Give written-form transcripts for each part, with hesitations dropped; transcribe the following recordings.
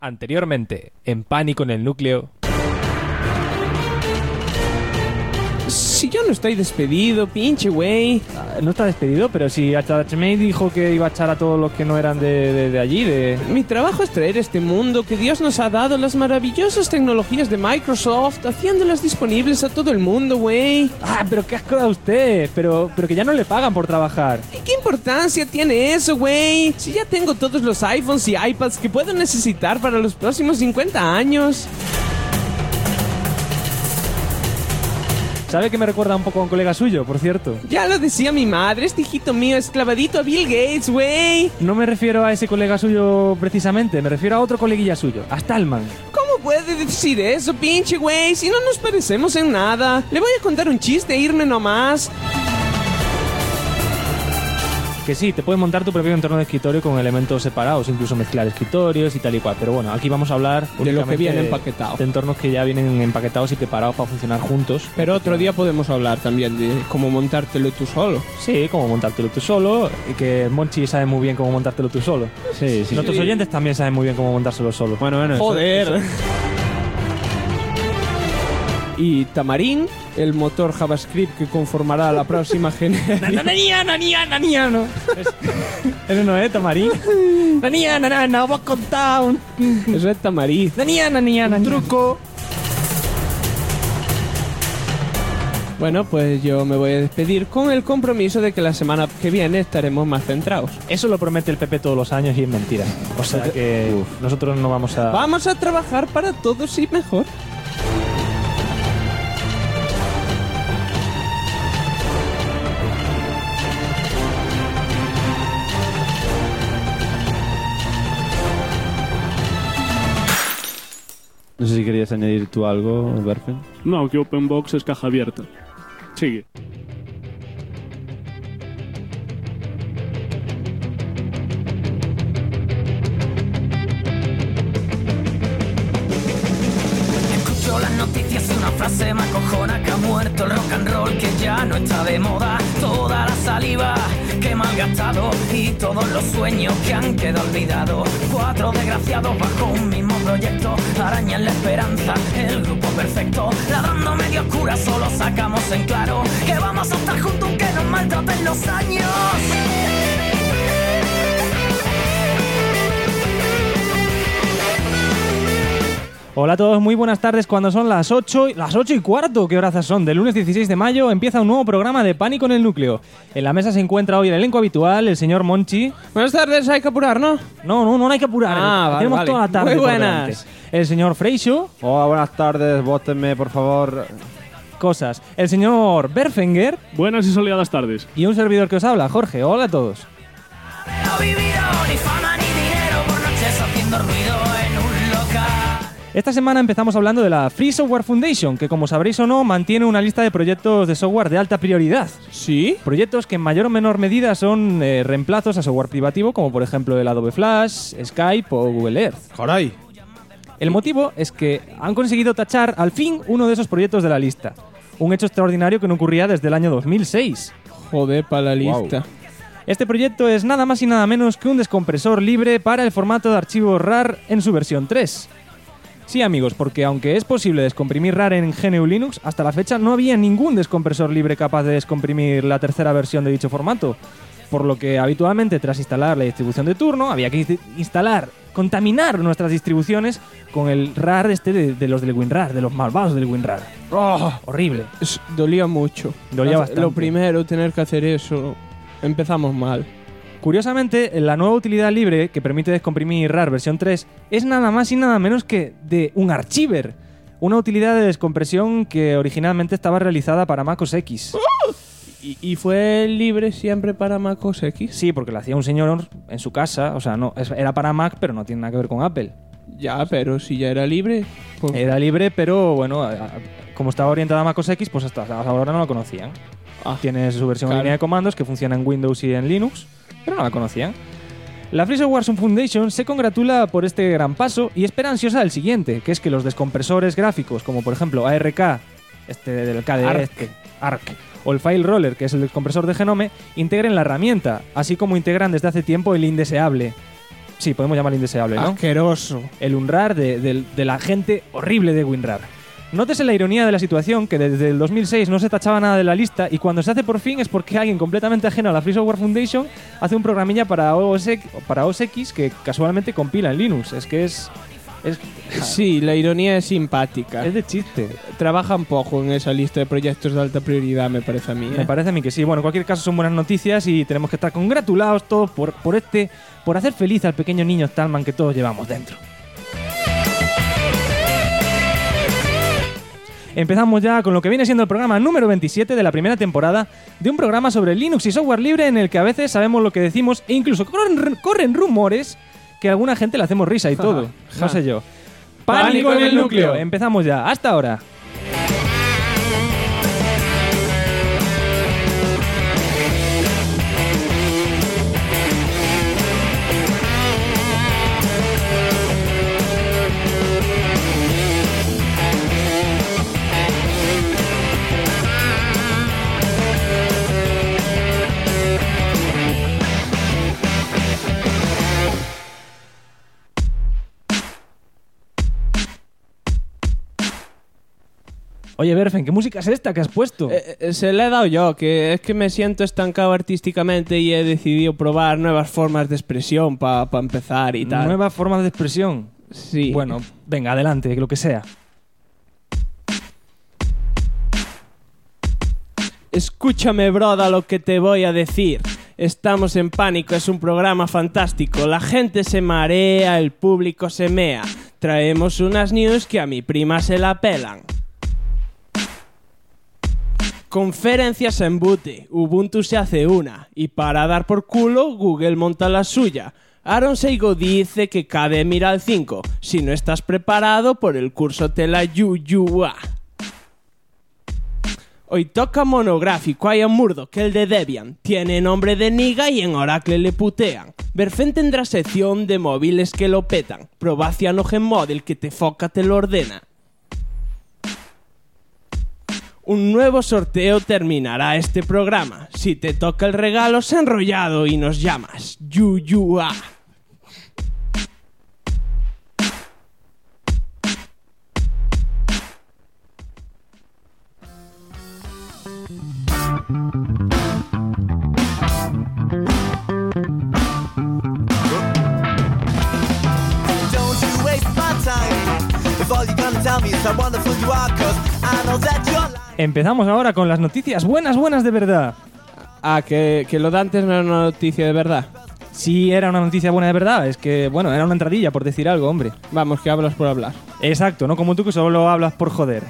Anteriormente, en Pánico en el Núcleo. Si yo no estoy despedido, pinche güey. No está despedido, pero si HMA dijo que iba a echar a todos los que no eran de allí, Mi trabajo es traer este mundo que Dios nos ha dado las maravillosas tecnologías de Microsoft, haciéndolas disponibles a todo el mundo, güey. Ah, pero qué asco da usted, pero que ya no le pagan por trabajar. ¿Y qué importancia tiene eso, güey? Si ya tengo todos los iPhones y iPads que puedo necesitar para los próximos 50 años. ¿Sabe que me recuerda un poco a un colega suyo, por cierto? Ya lo decía mi madre, este hijito mío es clavadito a Bill Gates, güey. No me refiero a ese colega suyo precisamente, me refiero a otro coleguilla suyo, a Stallman. ¿Cómo puede decir eso, pinche güey? Si no nos parecemos en nada. Le voy a contar un chiste e irme nomás. Que sí, te puedes montar tu propio entorno de escritorio con elementos separados, incluso mezclar escritorios y tal y cual. Pero bueno, aquí vamos a hablar de lo que viene empaquetado. De entornos que ya vienen empaquetados y preparados para funcionar juntos. Pero otro día podemos hablar también de cómo montártelo tú solo. Sí, cómo montártelo tú solo. Y que Monchi sabe muy bien cómo montártelo tú solo. Sí. Nuestros oyentes también saben muy bien cómo montárselo solo. Bueno. Joder. Y Tamarín, el motor JavaScript que conformará la próxima generación. No. Eso no es Tamarín. Voy a contar un... Eso es Tamarín. Un truco. Bueno, pues yo me voy a despedir con el compromiso de que la semana que viene estaremos más centrados. Eso lo promete el PP todos los años y es mentira. O sea que nosotros no vamos a... Vamos a trabajar para todos y mejor. No sé si querías añadir tú algo, Berfen. No, que OpenBox es caja abierta. Sigue. Escucho las noticias y una frase me acojona: que ha muerto el rock and roll, que ya no está de moda. Toda la saliva que he malgastado y todos los sueños que han quedado olvidados. 4 desgraciados bajo un mismo proyecto arañan la esperanza, el grupo perfecto. Ladrando medio oscura solo sacamos en claro que vamos a estar juntos aunque nos maltraten los años. Hola a todos, muy buenas tardes. Cuando son las 8:15, ¿qué horas son? Del lunes 16 de mayo empieza un nuevo programa de Pánico en el Núcleo. En la mesa se encuentra hoy el elenco habitual, el señor Monchi. Buenas tardes, hay que apurar, ¿no? No hay que apurar. Vale, tenemos vale. toda la tarde. Muy por buenas. delante. El señor Freixo. Hola, buenas tardes, vótenme, por favor. Cosas. El señor Berfenger. Buenas y soleadas tardes. Y un servidor que os habla, Jorge. Hola a todos. No vivido ni fama ni dinero por noches haciendo ruido en un local. Esta semana empezamos hablando de la Free Software Foundation, que como sabréis o no, mantiene una lista de proyectos de software de alta prioridad. ¿Sí? Proyectos que en mayor o menor medida son reemplazos a software privativo, como por ejemplo el Adobe Flash, Skype o Google Earth. ¡Caray! El motivo es que han conseguido tachar al fin uno de esos proyectos de la lista. Un hecho extraordinario que no ocurría desde el año 2006. Joder, para la lista. Wow. Este proyecto es nada más y nada menos que un descompresor libre para el formato de archivo RAR en su versión 3. Sí, amigos, porque aunque es posible descomprimir RAR en GNU Linux, hasta la fecha no había ningún descompresor libre capaz de descomprimir la tercera versión de dicho formato. Por lo que habitualmente, tras instalar la distribución de turno, había que contaminar nuestras distribuciones con el RAR de los del WinRAR, de los malvados del WinRAR. ¡Oh! Horrible. Dolía mucho. Dolía bastante. Lo primero, tener que hacer eso. Empezamos mal. Curiosamente, la nueva utilidad libre que permite descomprimir RAR versión 3 es nada más y nada menos que de un archiver, una utilidad de descompresión que originalmente estaba realizada para Mac OS X. ¿Y fue libre siempre para Mac OS X? Sí, porque lo hacía un señor en su casa, o sea, no era para Mac, pero no tiene nada que ver con Apple. Ya, pero si ya era libre... Pues... Era libre, pero bueno, como estaba orientada a Mac OS X, pues hasta ahora no lo conocían. Tiene su versión en línea de comandos que funciona en Windows y en Linux, pero no la conocían. La Free Software Foundation se congratula por este gran paso y espera ansiosa el siguiente, que es que los descompresores gráficos, como por ejemplo ARK, del KDE, ARC, o el File Roller, que es el descompresor de Genome, integren la herramienta, así como integran desde hace tiempo el indeseable. Sí, podemos llamarlo indeseable, ¿no? Asqueroso. El Unrar de la gente horrible de WinRAR. Nótese la ironía de la situación, que desde el 2006 no se tachaba nada de la lista y cuando se hace por fin es porque alguien completamente ajeno a la Free Software Foundation hace un programilla para OS X que casualmente compila en Linux. Es que es Sí, la ironía es simpática. de chiste. Trabajan poco en esa lista de proyectos de alta prioridad, me parece a mí. Me parece a mí que sí. Bueno, en cualquier caso son buenas noticias y tenemos que estar congratulados todos por hacer feliz al pequeño niño Stallman que todos llevamos dentro. Empezamos ya con lo que viene siendo el programa número 27 de la primera temporada de un programa sobre Linux y software libre en el que a veces sabemos lo que decimos e incluso corren rumores que a alguna gente le hacemos risa y todo. No sé yo. ¡Pánico en el núcleo! Empezamos ya. Hasta ahora. Oye, Berfen, ¿qué música es esta que has puesto? Se la he dado yo, que es que me siento estancado artísticamente y he decidido probar nuevas formas de expresión para empezar y tal. Nuevas formas de expresión. Sí. Bueno, venga, adelante, lo que sea. Escúchame, broda, lo que te voy a decir. Estamos en Pánico, es un programa fantástico. La gente se marea, el público se mea. Traemos unas news que a mi prima se la pelan. Conferencias en Bute, Ubuntu se hace una, y para dar por culo, Google monta la suya. Aaron Seigo dice que KDE mira al 5, si no estás preparado por el curso te la yuyua. Hoy toca monográfico, Ian Murdoch, el de Debian, tiene nombre de niga y en Oracle le putean. Berfen tendrá sección de móviles que lo petan, Probacian o Gmodel que te foca te lo ordena. Un nuevo sorteo terminará este programa. Si te toca el regalo, se ha enrollado y nos llamas. Yuyua. Don't you waste my time. If all you're gonna tell me is how wonderful you are, 'cause I know that you're lying. Empezamos ahora con las noticias buenas de verdad. Ah, que lo de antes no era una noticia de verdad. Sí, era una noticia buena de verdad. Es que, bueno, era una entradilla por decir algo, hombre. Vamos, que hablas por hablar. Exacto, no como tú que solo hablas por joder.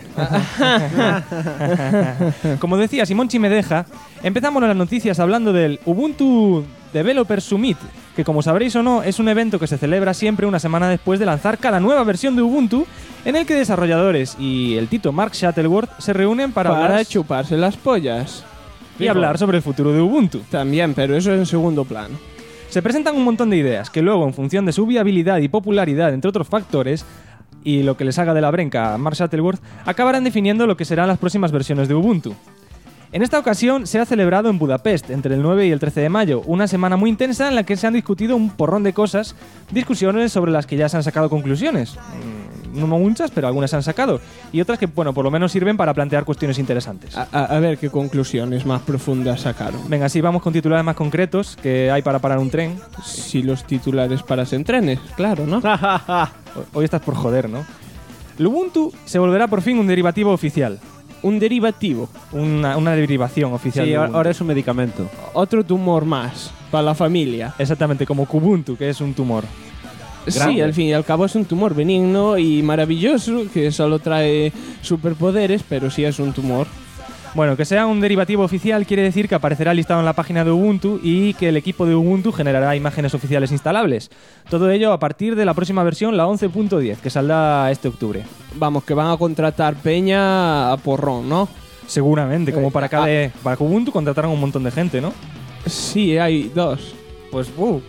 Como decía Simonchi me deja, empezamos las noticias hablando del Ubuntu Developer Summit, que como sabréis o no, es un evento que se celebra siempre una semana después de lanzar cada nueva versión de Ubuntu, en el que desarrolladores y el tito Mark Shuttleworth se reúnen para hablar chuparse las pollas. y hablar sobre el futuro de Ubuntu. También, pero eso en segundo plano. Se presentan un montón de ideas que luego, en función de su viabilidad y popularidad, entre otros factores, y lo que les haga de la brenca a Mark Shuttleworth, acabarán definiendo lo que serán las próximas versiones de Ubuntu. En esta ocasión se ha celebrado en Budapest, entre el 9 y el 13 de mayo, una semana muy intensa en la que se han discutido un porrón de cosas, discusiones sobre las que ya se han sacado conclusiones. No muchas, pero algunas se han sacado. Y otras que, bueno, por lo menos sirven para plantear cuestiones interesantes. A ver qué conclusiones más profundas sacaron. Venga, sí, vamos con titulares más concretos que hay para parar un tren. Si los titulares parasen trenes, claro, ¿no? Hoy estás por joder, ¿no? El Ubuntu se volverá por fin un derivativo oficial. Un derivativo. Una derivación oficial. Sí, de Ubuntu. ahora es un medicamento. Otro tumor más para la familia. Exactamente, como Kubuntu, que es un tumor. Sí, Grande. al fin y al cabo es un tumor benigno y maravilloso que solo trae superpoderes, pero sí es un tumor. Bueno, que sea un derivativo oficial quiere decir que aparecerá listado en la página de Ubuntu y que el equipo de Ubuntu generará imágenes oficiales instalables. Todo ello a partir de la próxima versión, la 11.10, que saldrá este octubre. Vamos, que van a contratar peña a porrón, ¿no? Seguramente, como para Ubuntu contrataron un montón de gente, ¿no? Sí, hay dos. Pues,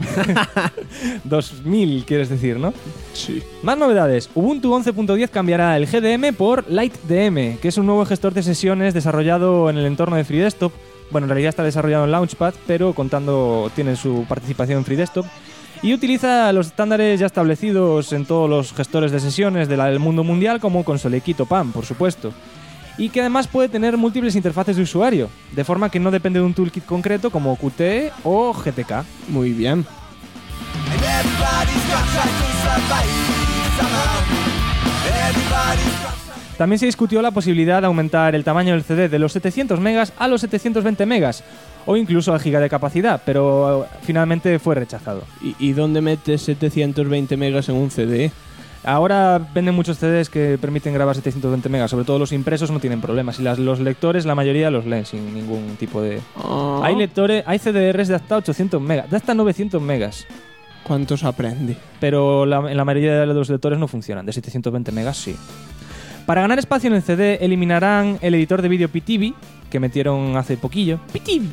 2000 quieres decir, ¿no? Sí. Más novedades. Ubuntu 11.10 cambiará el GDM por LightDM, que es un nuevo gestor de sesiones desarrollado en el entorno de FreeDesktop. Bueno, en realidad está desarrollado en Launchpad, pero tiene su participación en FreeDesktop. y utiliza los estándares ya establecidos en todos los gestores de sesiones del mundo mundial, como Consolequito PAM, por supuesto. Y que además puede tener múltiples interfaces de usuario, de forma que no depende de un toolkit concreto como Qt o GTK. Muy bien. And everybody's got trying to survive somehow. Everybody's got. También se discutió la posibilidad de aumentar el tamaño del CD de los 700 megas a los 720 megas, o incluso al giga de capacidad, pero finalmente fue rechazado. ¿Y dónde metes 720 megas en un CD? Ahora venden muchos CDs que permiten grabar 720 megas, sobre todo los impresos no tienen problemas, y los lectores la mayoría los leen sin ningún tipo de... Hay lectores, hay CDRs de hasta 800 megas, de hasta 900 megas. ¿Cuántos aprende? Pero en la mayoría de los lectores no funcionan, de 720 megas sí. Para ganar espacio en el CD eliminarán el editor de vídeo PTV, que metieron hace poquillo. PTV.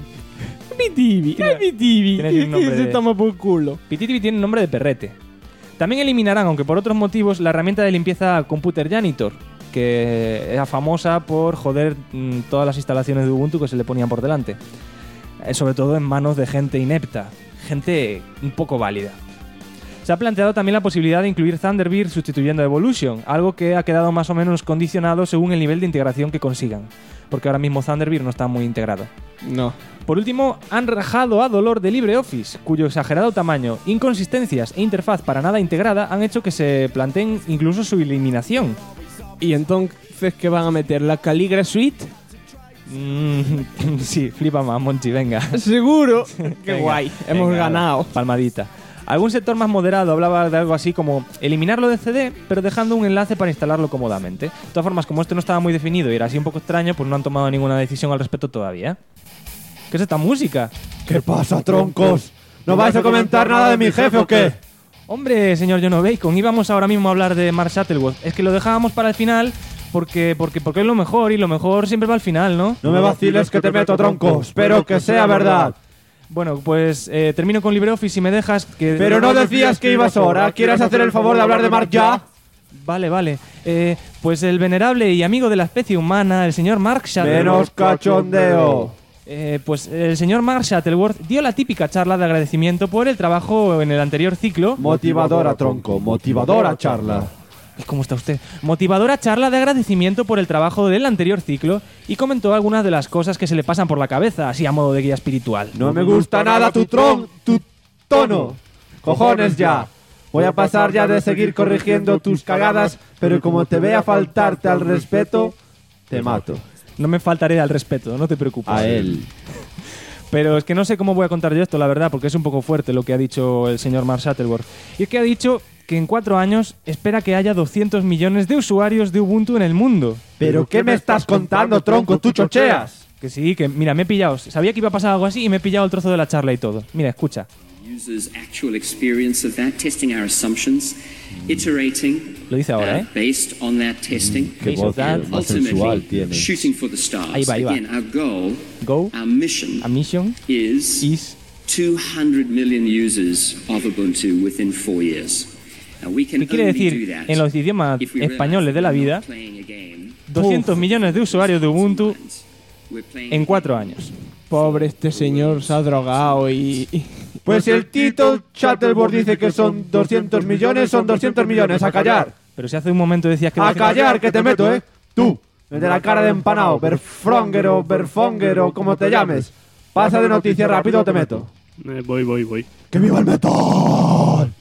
Tiene un nombre Se de... toma por culo. PTV tiene nombre de perrete. También eliminarán, aunque por otros motivos, la herramienta de limpieza Computer Janitor, que era famosa por joder todas las instalaciones de Ubuntu que se le ponían por delante. Sobre todo en manos de gente inepta, gente un poco válida. Se ha planteado también la posibilidad de incluir Thunderbird sustituyendo a Evolution, algo que ha quedado más o menos condicionado según el nivel de integración que consigan, porque ahora mismo Thunderbird no está muy integrado. No. Por último, han rajado a dolor de LibreOffice, cuyo exagerado tamaño, inconsistencias e interfaz para nada integrada han hecho que se planteen incluso su eliminación. ¿Y entonces qué van a meter? ¿La Caligra Suite? Sí, flipa más, Monchi, venga. ¿Seguro? Qué Venga, guay, hemos venga, ganado. Palmadita. Algún sector más moderado hablaba de algo así como eliminarlo de CD, pero dejando un enlace para instalarlo cómodamente. De todas formas, como esto no estaba muy definido y era así un poco extraño, pues no han tomado ninguna decisión al respecto todavía. ¿Qué es esta música? ¿Qué pasa, troncos? ¿No vais a comentar nada de mi jefe o qué? Hombre, señor John Bacon, íbamos ahora mismo a hablar de Mark Shuttleworth. Es que lo dejábamos para el final porque es lo mejor y lo mejor siempre va al final, ¿no? No me vaciles que te meto, tronco. Espero que sea verdad. Bueno, pues termino con LibreOffice si me dejas. Pero no decías que ibas ahora. ¿Quieres hacer el favor de hablar de Mark ya? Vale. Pues el venerable y amigo de la especie humana, el señor Mark Shuttleworth. Menos cachondeo. Pues el señor Mark Shuttleworth dio la típica charla de agradecimiento por el trabajo en el anterior ciclo. Motivadora, tronco. Motivadora charla. ¿Cómo está usted? Motivadora charla de agradecimiento por el trabajo del anterior ciclo y comentó algunas de las cosas que se le pasan por la cabeza, así a modo de guía espiritual. No me gusta nada tu tono. Cojones ya. Voy a pasar ya de seguir corrigiendo tus cagadas, pero como te vea faltarte al respeto, te mato. No me faltaré al respeto, no te preocupes. A él. Pero es que no sé cómo voy a contar yo esto, la verdad, porque es un poco fuerte lo que ha dicho el señor Mark Shuttleworth. Y es que ha dicho que en 4 años espera que haya 200 millones de usuarios de Ubuntu en el mundo. ¿Pero qué me estás contando, tronco? ¿Tú chocheas? Que sí, que mira, me he pillado. Sabía que iba a pasar algo así y me he pillado el trozo de la charla y todo. Mira, escucha. Users' actual experience of that, testing our assumptions, iterating Lo dice ahora, based on that testing, Qué voz and más sensual ultimately tiene. shooting for the stars. Ahí va. Again, our goal, Go, our mission a mission, is 200 million users of Ubuntu within 4 years. Now, we can ¿Qué quiere only decir do that en los idiomas if we realize españoles de la that we're vida? not playing a game. 200 millones de usuarios de Ubuntu We're playing en 4 años. Pobre este señor, se ha drogado y... Pues si el Tito Shuttleworth dice que son 200 millones, son 200 millones. ¡A callar! Pero si hace un momento decías que... ¡A callar, que te meto, eh! Tú, el de la cara de empanado, Berfonger o como te llames. Pasa de noticias rápido o te meto. Voy. ¡Que viva el metal!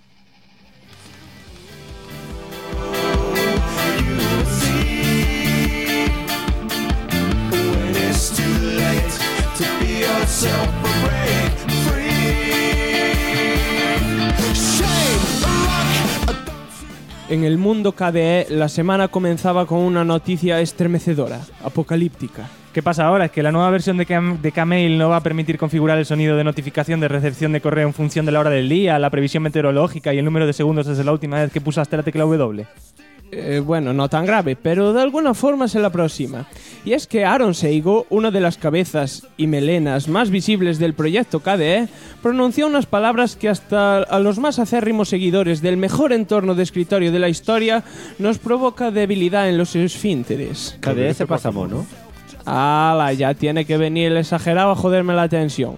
En el mundo KDE, la semana comenzaba con una noticia estremecedora, apocalíptica. ¿Qué pasa ahora? Es que la nueva versión de Kmail no va a permitir configurar el sonido de notificación de recepción de correo en función de la hora del día, la previsión meteorológica y el número de segundos desde la última vez que pulsaste la tecla W. Bueno, no tan grave, pero de alguna forma se la aproxima. Y es que Aaron Seigo, una de las cabezas y melenas más visibles del proyecto KDE, pronunció unas palabras que hasta a los más acérrimos seguidores del mejor entorno de escritorio de la historia nos provoca debilidad en los esfínteres. KDE se pasa mono. ¡Hala! Ya tiene que venir el exagerado a joderme la atención.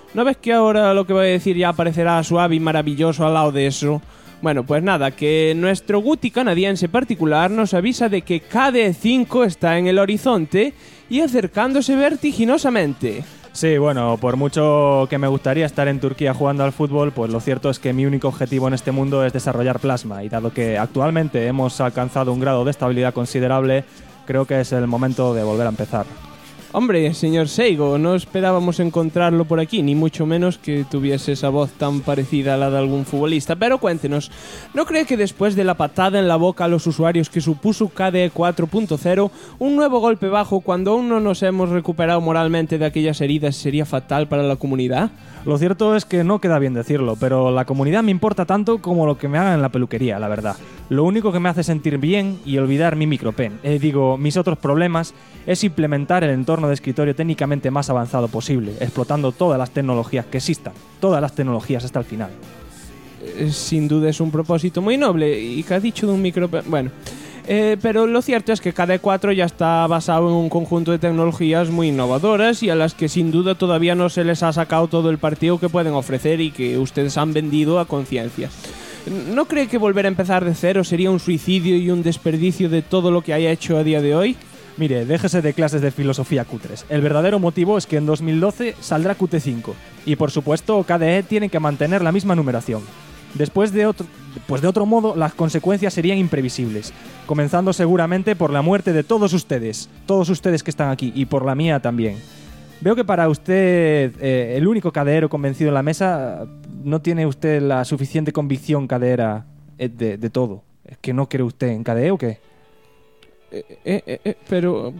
¿No ves que ahora lo que voy a decir ya parecerá suave y maravilloso al lado de eso? Bueno, pues nada, que nuestro Guti canadiense particular nos avisa de que KDE5 está en el horizonte y acercándose vertiginosamente. Sí, bueno, por mucho que me gustaría estar en Turquía jugando al fútbol, pues lo cierto es que mi único objetivo en este mundo es desarrollar plasma, y dado que actualmente hemos alcanzado un grado de estabilidad considerable, creo que es el momento de volver a empezar. Hombre, señor Seigo, no esperábamos encontrarlo por aquí, ni mucho menos que tuviese esa voz tan parecida a la de algún futbolista. Pero cuéntenos, ¿no cree que después de la patada en la boca a los usuarios que supuso KDE 4.0, un nuevo golpe bajo cuando aún no nos hemos recuperado moralmente de aquellas heridas sería fatal para la comunidad? Lo cierto es que no queda bien decirlo, pero la comunidad me importa tanto como lo que me hagan en la peluquería, la verdad. Lo único que me hace sentir bien y olvidar mi micropen, mis otros problemas, es implementar el entorno de escritorio técnicamente más avanzado posible, explotando todas las tecnologías que existan, todas las tecnologías hasta el final. Sin duda es un propósito muy noble. ¿Y qué ha dicho de un micropen? Bueno, pero lo cierto es que KDE 4 ya está basado en un conjunto de tecnologías muy innovadoras y a las que sin duda todavía no se les ha sacado todo el partido que pueden ofrecer y que ustedes han vendido a conciencia. ¿No cree que volver a empezar de cero sería un suicidio y un desperdicio de todo lo que haya hecho a día de hoy? Mire, déjese de clases de filosofía cutres. El verdadero motivo es que en 2012 saldrá Qt5 y por supuesto KDE tiene que mantener la misma numeración. Después de otro modo, las consecuencias serían imprevisibles, comenzando seguramente por la muerte de todos ustedes que están aquí, y por la mía también. Veo que para usted, el único cadeero convencido en la mesa, no tiene usted la suficiente convicción cadeera de todo. ¿Es que no cree usted en KDE o qué? Pero...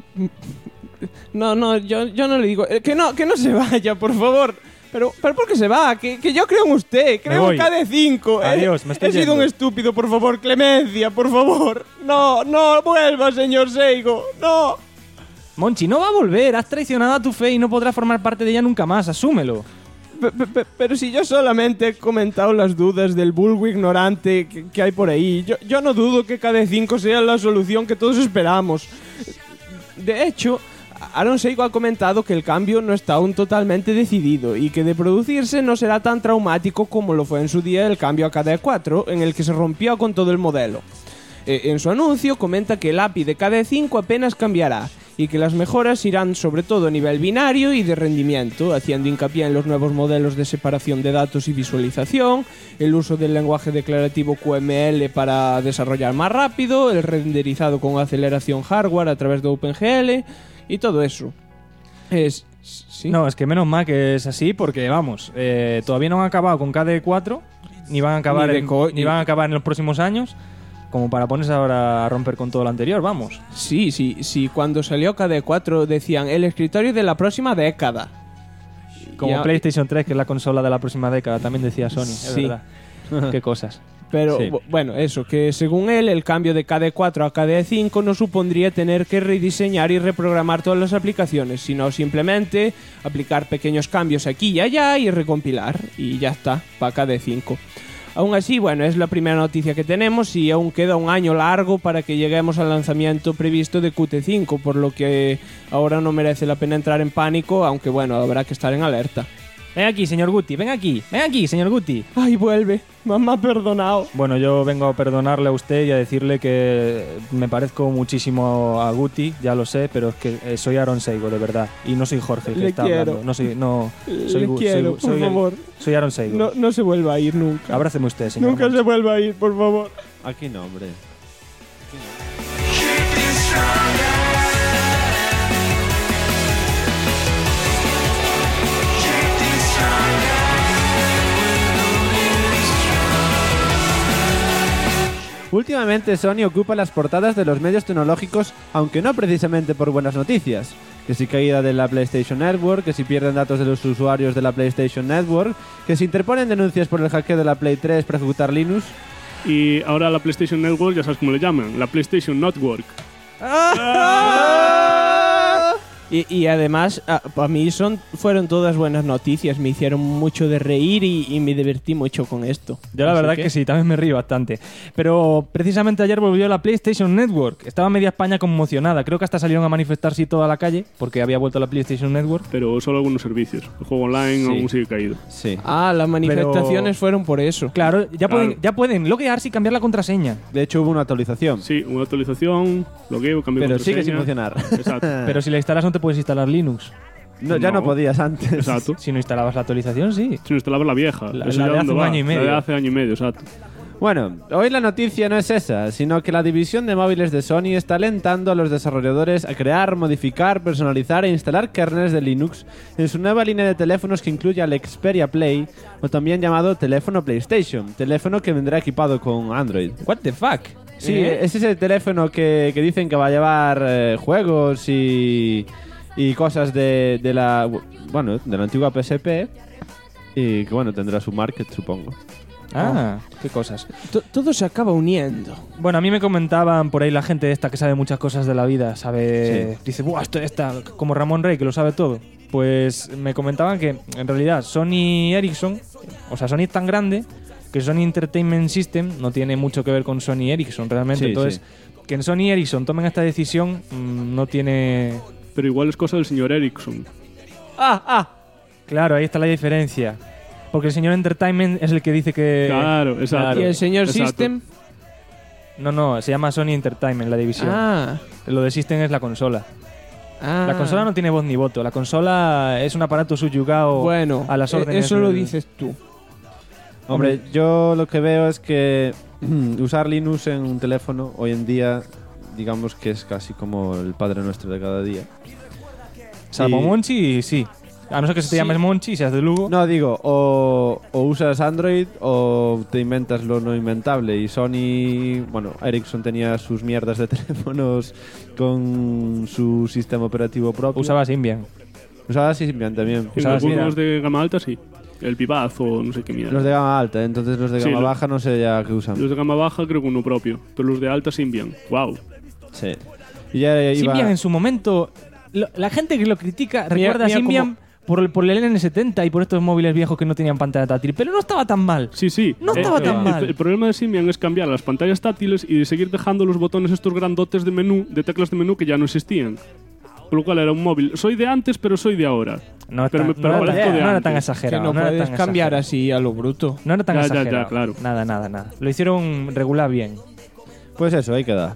No, yo no le digo... Que no se vaya, por favor. Pero ¿por qué se va? Que yo creo en usted, creo en KDE5. Adiós, me estoy He sido yendo. un estúpido, por favor, clemencia, por favor. No vuelva, señor Seigo, no. Monchi, no va a volver, has traicionado a tu fe y no podrás formar parte de ella nunca más, asúmelo. Pero si yo solamente he comentado las dudas del vulgo ignorante que hay por ahí, yo no dudo que KDE5 sea la solución que todos esperamos. De hecho, Aaron Seigo ha comentado que el cambio no está aún totalmente decidido y que de producirse no será tan traumático como lo fue en su día el cambio a KDE 4, en el que se rompió con todo el modelo. En su anuncio comenta que el API de KDE 5 apenas cambiará y que las mejoras irán sobre todo a nivel binario y de rendimiento, haciendo hincapié en los nuevos modelos de separación de datos y visualización, el uso del lenguaje declarativo QML para desarrollar más rápido, el renderizado con aceleración hardware a través de OpenGL y todo eso. ¿Sí? No, es que menos mal que es así porque, vamos, todavía no han acabado con KDE 4, ni van a acabar, ni van a acabar en los próximos años, como para ponerse ahora a romper con todo lo anterior, vamos. Sí, cuando salió KDE 4 decían el escritorio de la próxima década. Como PlayStation 3, que es la consola de la próxima década, también decía Sony, es verdad. Qué cosas. Pero sí. Bueno, eso, que según él el cambio de KDE 4 a KDE 5 no supondría tener que rediseñar y reprogramar todas las aplicaciones, sino simplemente aplicar pequeños cambios aquí y allá y recompilar, y ya está, para KDE 5. Aún así, bueno, es la primera noticia que tenemos y aún queda un año largo para que lleguemos al lanzamiento previsto de Qt 5, por lo que ahora no merece la pena entrar en pánico, aunque bueno, habrá que estar en alerta. Ven aquí, señor Guti, ven aquí, señor Guti. Ay, vuelve, mamá ha perdonado. Bueno, yo vengo a perdonarle a usted y a decirle que me parezco muchísimo a Guti, ya lo sé, pero es que soy Aaron Seigo, de verdad, y no soy Jorge el que Le está quiero. hablando. Por favor. Soy Aaron Seigo. No se vuelva a ir nunca. Abráceme usted, señor. Nunca se vuelva a ir, por favor. Aquí no, hombre. Últimamente Sony ocupa las portadas de los medios tecnológicos, aunque no precisamente por buenas noticias. Que si caída de la PlayStation Network, que si pierden datos de los usuarios de la PlayStation Network, que si interponen denuncias por el hackeo de la Play 3 para ejecutar Linux. Y ahora la PlayStation Network, ya sabes cómo le llaman, la PlayStation Network. Y además, para mí fueron todas buenas noticias. Me hicieron mucho de reír y me divertí mucho con esto. Yo la verdad que sí, también me río bastante. Pero precisamente ayer volvió la PlayStation Network. Estaba media España conmocionada. Creo que hasta salieron a manifestarse y toda la calle porque había vuelto la PlayStation Network. Pero solo algunos servicios. El juego online aún sigue caído. Sí. Las manifestaciones fueron por eso. Claro, ya pueden loguearse y cambiar la contraseña. De hecho, hubo una actualización. Sí, una actualización, logueo, cambio de Pero sigue contraseña. sin funcionar. Exacto. Pero si la instalas no te puedes instalar Linux. No, ya no podías antes. Exacto. Si no instalabas la actualización, sí. Si no instalabas la vieja. La Eso de ya hace dónde un va. año y medio. La de hace año y medio, exacto. Bueno, hoy la noticia no es esa, sino que la división de móviles de Sony está alentando a los desarrolladores a crear, modificar, personalizar e instalar kernels de Linux en su nueva línea de teléfonos que incluye al Xperia Play, o también llamado teléfono PlayStation, teléfono que vendrá equipado con Android. What the fuck? Sí, es ese teléfono que dicen que va a llevar juegos y cosas de la antigua PSP y que bueno, tendrá su market, supongo. Qué cosas. Todo se acaba uniendo. Bueno, a mí me comentaban por ahí la gente esta que sabe muchas cosas de la vida, dice, buah, esto está como Ramón Rey, que lo sabe todo. Pues me comentaban que en realidad Sony Ericsson, o sea, Sony es tan grande que Sony Entertainment System no tiene mucho que ver con Sony Ericsson realmente. Sí, entonces, que en Sony Ericsson tomen esta decisión no tiene... Pero igual es cosa del señor Ericsson. Claro, ahí está la diferencia. Porque el señor Entertainment es el que dice que... Claro, exacto. Claro. ¿Y el señor Exacto. System? No, se llama Sony Entertainment la división. Lo de System es la consola. La consola no tiene voz ni voto. La consola es un aparato subyugado Bueno, a las órdenes. eso lo del- dices tú. Hombre, yo lo que veo es que usar Linux en un teléfono hoy en día, digamos que es casi como el Padre Nuestro de cada día. Salvo Y- Monchi, sí. A no ser que se te llames Monchi y seas de Lugo. No, digo, o usas Android o te inventas lo no inventable. Y Sony, bueno, Ericsson tenía sus mierdas de teléfonos con su sistema operativo propio. Usaba Symbian. Usaba Symbian también. En Usabas algunos mira. de gama alta sí. El Vivaz o no sé qué mierda. Los de gama alta, entonces los de Sí, gama lo- baja no sé ya qué usan. Los de gama baja creo que uno propio. Pero los de alta Symbian. Wow. Sí. Y ya iba... Symbian en su momento... la gente que lo critica recuerda a mira Symbian por el N70 y por estos móviles viejos que no tenían pantalla táctil. Pero no estaba tan mal. Sí, sí. No estaba tan mal. El problema de Symbian es cambiar las pantallas táctiles y de seguir dejando los botones estos grandotes de menú, de teclas de menú que ya no existían. Por lo cual era un móvil. Soy de antes, pero soy de ahora. No, Pero está- me- pero no era, parezco de no era antes. tan Que exagerado. no era puedes tan cambiar exagerado. así a lo bruto. No era tan Ya, ya, exagerado. ya, claro. Nada. Lo hicieron regular bien. Pues eso, ahí queda.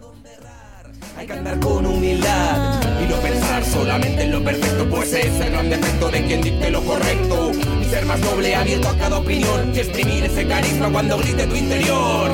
Hay que andar con humildad y no pensar solamente en lo perfecto, pues es el gran defecto de quien dicte lo correcto. Ser más noble, abierto a cada opinión y exprimir ese carisma cuando grite tu interior.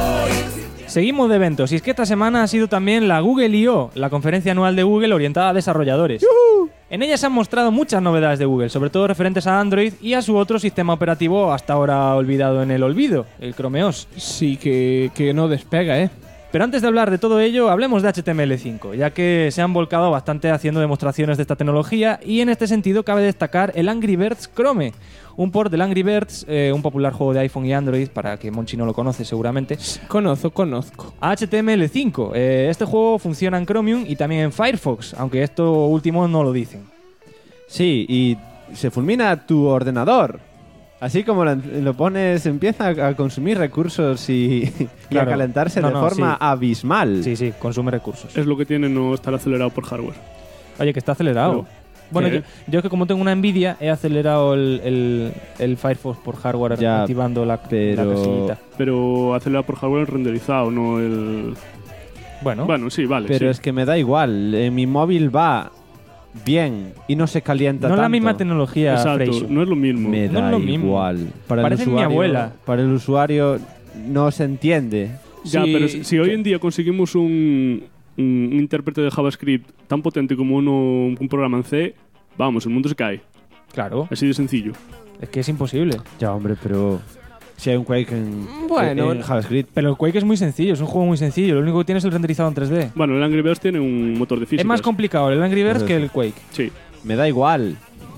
Seguimos de eventos y es que esta semana ha sido también la Google I.O., la conferencia anual de Google orientada a desarrolladores. En ella se han mostrado muchas novedades de Google, sobre todo referentes a Android y a su otro sistema operativo hasta ahora olvidado en el olvido, el Chrome OS. Sí, que no despega, ¿eh? Pero antes de hablar de todo ello, hablemos de HTML5, ya que se han volcado bastante haciendo demostraciones de esta tecnología y en este sentido cabe destacar el Angry Birds Chrome, un port del Angry Birds, un popular juego de iPhone y Android, para que Monchi no lo conoce seguramente, Conozco. a HTML5. Este juego funciona en Chromium y también en Firefox, aunque esto último no lo dicen. Sí, y se fulmina tu ordenador. Así como lo pones, empieza a consumir recursos y Claro. a calentarse No, de no, forma sí. abismal. Sí, consume recursos. Es lo que tiene no estar acelerado por hardware. Oye, que está acelerado. No. Bueno, ¿Qué? yo es que como tengo una Nvidia, he acelerado el Firefox por hardware Ya, activando la pero- pestañita. Pero acelerado por hardware renderizado, no el... Bueno, Bueno, sí, vale. Pero sí. es que me da igual. Mi móvil va bien y no se calienta no es tanto. la misma tecnología, Exacto, Freixo. no es lo mismo. Me No da es lo mismo. igual. Para Parece mi abuela. Para el usuario no se entiende. Ya, Sí, pero si hoy en día conseguimos un intérprete de JavaScript tan potente como un programa en C, vamos, el mundo se cae. Claro, Así de sencillo. es que es imposible. Ya, hombre, pero si hay un Quake Bueno, en JavaScript. Pero el Quake es muy sencillo, es un juego muy sencillo. Lo único que tiene es el renderizado en 3D. Bueno, el Angry Birds tiene un motor de física. Es más complicado el Angry Birds Pues que eso. el Quake. Sí. Me da igual.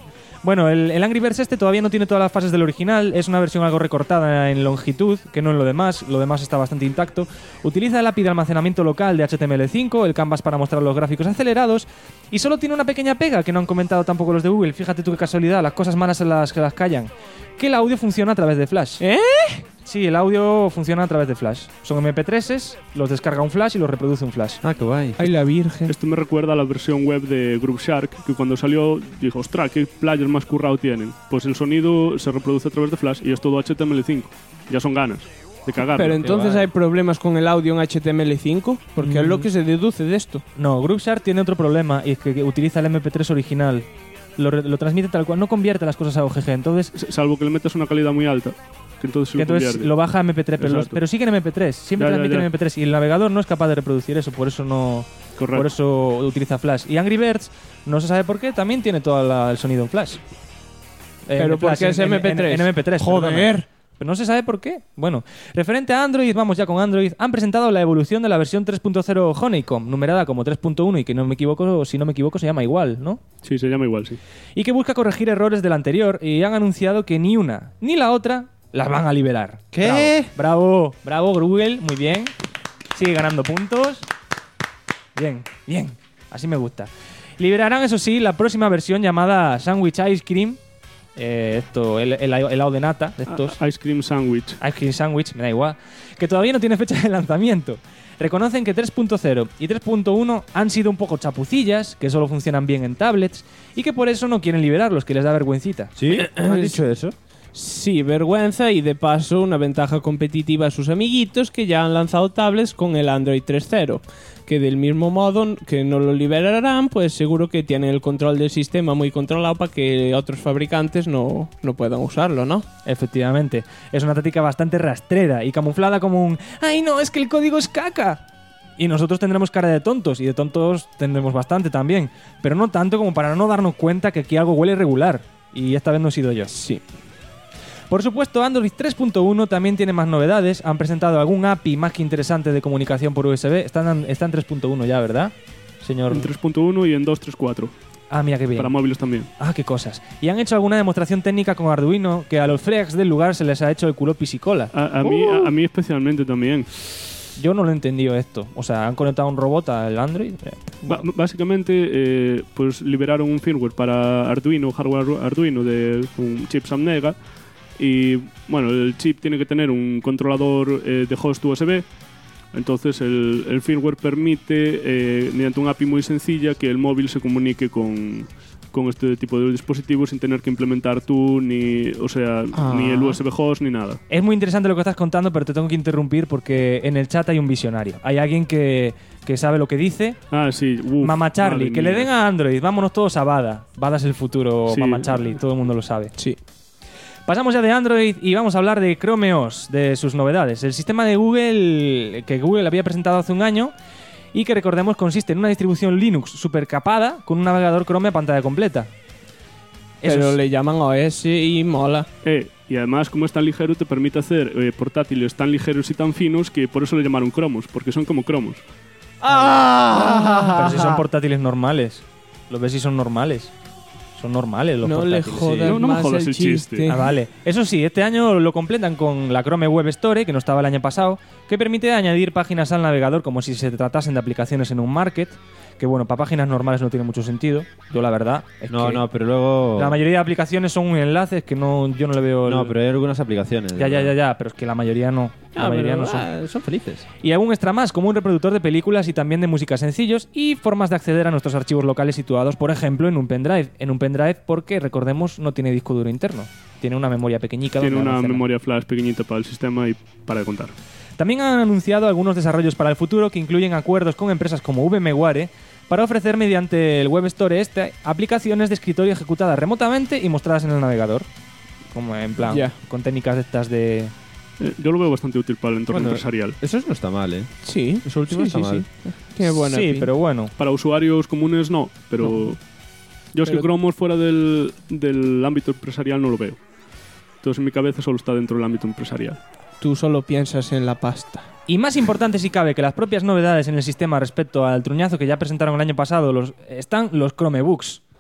Bueno, el Angry Birds todavía no tiene todas las fases del original, es una versión algo recortada en longitud, que no en lo demás está bastante intacto. Utiliza el API de almacenamiento local de HTML5, el Canvas para mostrar los gráficos acelerados, y solo tiene una pequeña pega que no han comentado tampoco los de Google, fíjate tú qué casualidad, las cosas malas en las que las callan, que el audio funciona a través de Flash. Sí, el audio funciona a través de Flash. Son MP3s, los descarga un Flash y los reproduce un Flash. Ah, qué guay. Ay, la virgen. Esto me recuerda a la versión web de Groove Shark, que cuando salió dijo, ostras, qué player más currado tienen. Pues el sonido se reproduce a través de Flash y es todo HTML5. Ya son ganas de cagar. Pero entonces hay problemas con el audio en HTML5, porque es lo que se deduce de esto. No, Groove Shark tiene otro problema y es que utiliza el MP3 original. Lo transmite tal cual, no convierte las cosas a OGG, entonces... Salvo que le metas una calidad muy alta. Que entonces lo baja a MP3, pero sigue en MP3, siempre transmite en MP3 y el navegador no es capaz de reproducir eso, por eso no. Correcto. Por eso utiliza Flash. Y Angry Birds, no se sabe por qué, también tiene todo el sonido en Flash. Pero porque es MP3. En MP3. Joder. Perdona. Pero no se sabe por qué. Bueno, referente a Android, vamos ya con Android, han presentado la evolución de la versión 3.0 Honeycomb, numerada como 3.1 y que si no me equivoco se llama igual, ¿no? Sí, se llama igual, sí. Y que busca corregir errores del anterior y han anunciado que ni una ni la otra las van a liberar. ¿Qué? Bravo, Google, muy bien. Sigue ganando puntos. Bien. Así me gusta. Liberarán, eso sí, la próxima versión llamada Sandwich Ice Cream. El helado de nata de estos. Ice Cream Sandwich. Ice Cream Sandwich, me da igual. Que todavía no tiene fecha de lanzamiento. Reconocen que 3.0 y 3.1 han sido un poco chapucillas, que solo funcionan bien en tablets, y que por eso no quieren liberarlos, que les da vergüencita. ¿Sí? ¿Han dicho eso? Sí, vergüenza y de paso una ventaja competitiva a sus amiguitos que ya han lanzado tablets con el Android 3.0, que del mismo modo que no lo liberarán, pues seguro que tienen el control del sistema muy controlado para que otros fabricantes no puedan usarlo, ¿no? Efectivamente, es una táctica bastante rastrera y camuflada como un ¡ay no, es que el código es caca! Y nosotros tendremos cara de tontos, y de tontos tendremos bastante también, pero no tanto como para no darnos cuenta que aquí algo huele irregular, y esta vez no he sido yo. Sí. Por supuesto, Android 3.1 también tiene más novedades. Han presentado algún API más que interesante de comunicación por USB. Está en 3.1 ya, ¿verdad, señor? En 3.1 y en 2.3.4. Ah, mira qué bien. Para móviles también. Ah, qué cosas. Y han hecho alguna demostración técnica con Arduino que a los freaks del lugar se les ha hecho el culo pisicola. A mí especialmente también. Yo no lo he entendido esto. O sea, han conectado un robot al Android. Básicamente, pues liberaron un firmware para Arduino, hardware Arduino de un chip Samnega. Y bueno, el chip tiene que tener un controlador de host USB. Entonces el firmware permite, mediante un API muy sencilla, que el móvil se comunique con este tipo de dispositivos sin tener que implementar tú ni el USB host ni nada. Es muy interesante lo que estás contando, pero te tengo que interrumpir porque en el chat hay un visionario. Hay alguien que sabe lo que dice. Ah, sí. Mamá Charlie, que le den a Android. Vámonos todos a Bada. Bada es el futuro, sí. Mamá Charlie. Todo el mundo lo sabe. Sí. Pasamos ya de Android y vamos a hablar de Chrome OS, de sus novedades. El sistema de Google, que Google había presentado hace un año y que, recordemos, consiste en una distribución Linux supercapada con un navegador Chrome a pantalla completa. Pero le llaman OS y mola. Y además, como es tan ligero, te permite hacer portátiles tan ligeros y tan finos que por eso le llamaron cromos, porque son como cromos. Pero si son portátiles normales. Los ves si son normales. Son normales los portátiles. No le jodas no me jodas el chiste. Ah, vale. Eso sí, este año lo completan con la Chrome Web Store, que no estaba el año pasado, que permite añadir páginas al navegador como si se tratasen de aplicaciones en un market. Que bueno, para páginas normales no tiene mucho sentido. Yo la verdad es que pero luego... La mayoría de aplicaciones son enlaces que yo no le veo... No, pero hay algunas aplicaciones. Ya, pero es que la mayoría no. La mayoría no son felices. Y algún extra más, como un reproductor de películas y también de música sencillos y formas de acceder a nuestros archivos locales situados, por ejemplo, en un pendrive. En un pendrive porque, recordemos, no tiene disco duro interno. Tiene una memoria pequeñica. Tiene una memoria flash pequeñita para el sistema y para de contar. También han anunciado algunos desarrollos para el futuro que incluyen acuerdos con empresas como VMware para ofrecer mediante el Web Store aplicaciones de escritorio ejecutadas remotamente y mostradas en el navegador. Como en plan, con técnicas de estas de... Yo lo veo bastante útil para el entorno empresarial. Eso no está mal, ¿eh? Sí. Eso último está mal. Qué buena sí, pero bueno. Para usuarios comunes no, pero... No. Yo es que Chrome fuera del ámbito empresarial no lo veo. Entonces en mi cabeza solo está dentro del ámbito empresarial. Tú solo piensas en la pasta. Y más importante si cabe que las propias novedades en el sistema respecto al truñazo que ya presentaron el año pasado están los Chromebooks.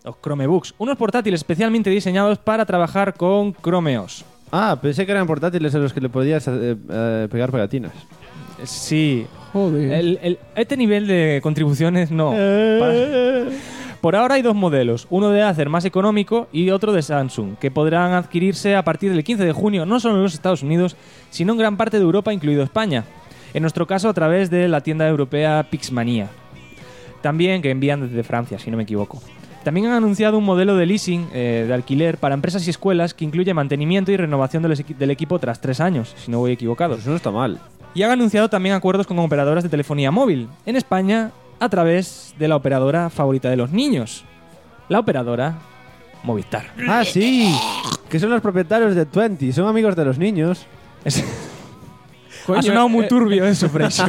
Los Chromebooks, unos portátiles especialmente diseñados para trabajar con Chrome OS. Ah, pensé que eran portátiles a los que le podías pegar pegatinas. Sí. Joder. Este nivel de contribuciones no. Por ahora hay dos modelos, uno de Acer más económico y otro de Samsung, que podrán adquirirse a partir del 15 de junio no solo en los Estados Unidos, sino en gran parte de Europa, incluido España. En nuestro caso a través de la tienda europea Pixmania. También que envían desde Francia, si no me equivoco. También han anunciado un modelo de leasing, de alquiler, para empresas y escuelas que incluye mantenimiento y renovación del equipo tras 3 años, si no voy equivocado. Pues eso no está mal. Y han anunciado también acuerdos con operadoras de telefonía móvil en España a través de la operadora favorita de los niños, la operadora Movistar. Ah, sí, que son los propietarios de Twenty, son amigos de los niños. Ha sonado muy turbio eso, Freixo.